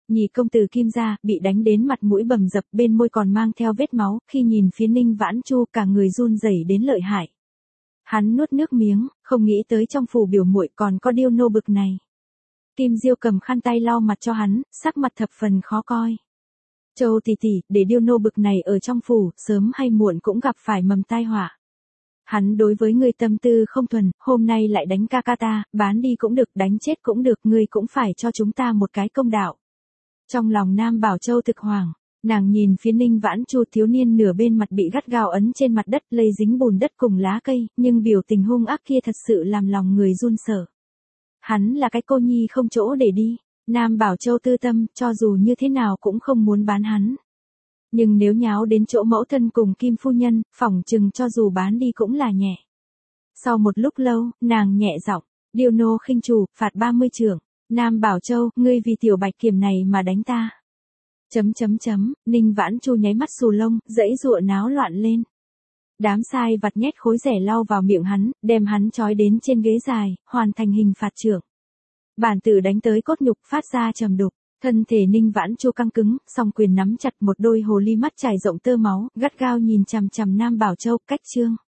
Nhị công tử Kim gia bị đánh đến mặt mũi bầm dập, bên môi còn mang theo vết máu, khi nhìn phía Ninh Vãn Chu cả người run rẩy đến lợi hại. Hắn nuốt nước miếng, không nghĩ tới trong phủ biểu muội còn có điêu nô bực này. Kim Diêu cầm khăn tay lau mặt cho hắn, sắc mặt thập phần khó coi. Châu tỷ tỷ, để điêu nô bực này ở trong phủ, sớm hay muộn cũng gặp phải mầm tai họa. Hắn đối với ngươi tâm tư không thuần, hôm nay lại đánh ca ca ta, bán đi cũng được, đánh chết cũng được, ngươi cũng phải cho chúng ta một cái công đạo. Trong lòng Nam Bảo Châu thực hoàng, nàng nhìn phía Ninh Vãn Chu, thiếu niên nửa bên mặt bị gắt gao ấn trên mặt đất, lây dính bùn đất cùng lá cây, nhưng biểu tình hung ác kia thật sự làm lòng người run sợ. Hắn là cái cô nhi không chỗ để đi, Nam Bảo Châu tư tâm, cho dù như thế nào cũng không muốn bán hắn. Nhưng nếu nháo đến chỗ mẫu thân cùng Kim phu nhân, phỏng chừng cho dù bán đi cũng là nhẹ. Sau một lúc lâu, nàng nhẹ giọng, điêu nô khinh chủ, phạt 30 trượng. Nam Bảo Châu, ngươi vì tiểu bạch kiểm này mà đánh ta. Ninh Vãn Chu nháy mắt xù lông, dãy dụa náo loạn lên. Đám sai vặt nhét khối rẻ lau vào miệng hắn, đem hắn trói đến trên ghế dài, hoàn thành hình phạt trưởng. Bản tử đánh tới cốt nhục, phát ra trầm đục. Thân thể Ninh Vãn Chu căng cứng, song quyền nắm chặt, một đôi hồ ly mắt trải rộng tơ máu, gắt gao nhìn chằm chằm Nam Bảo Châu, cách chương.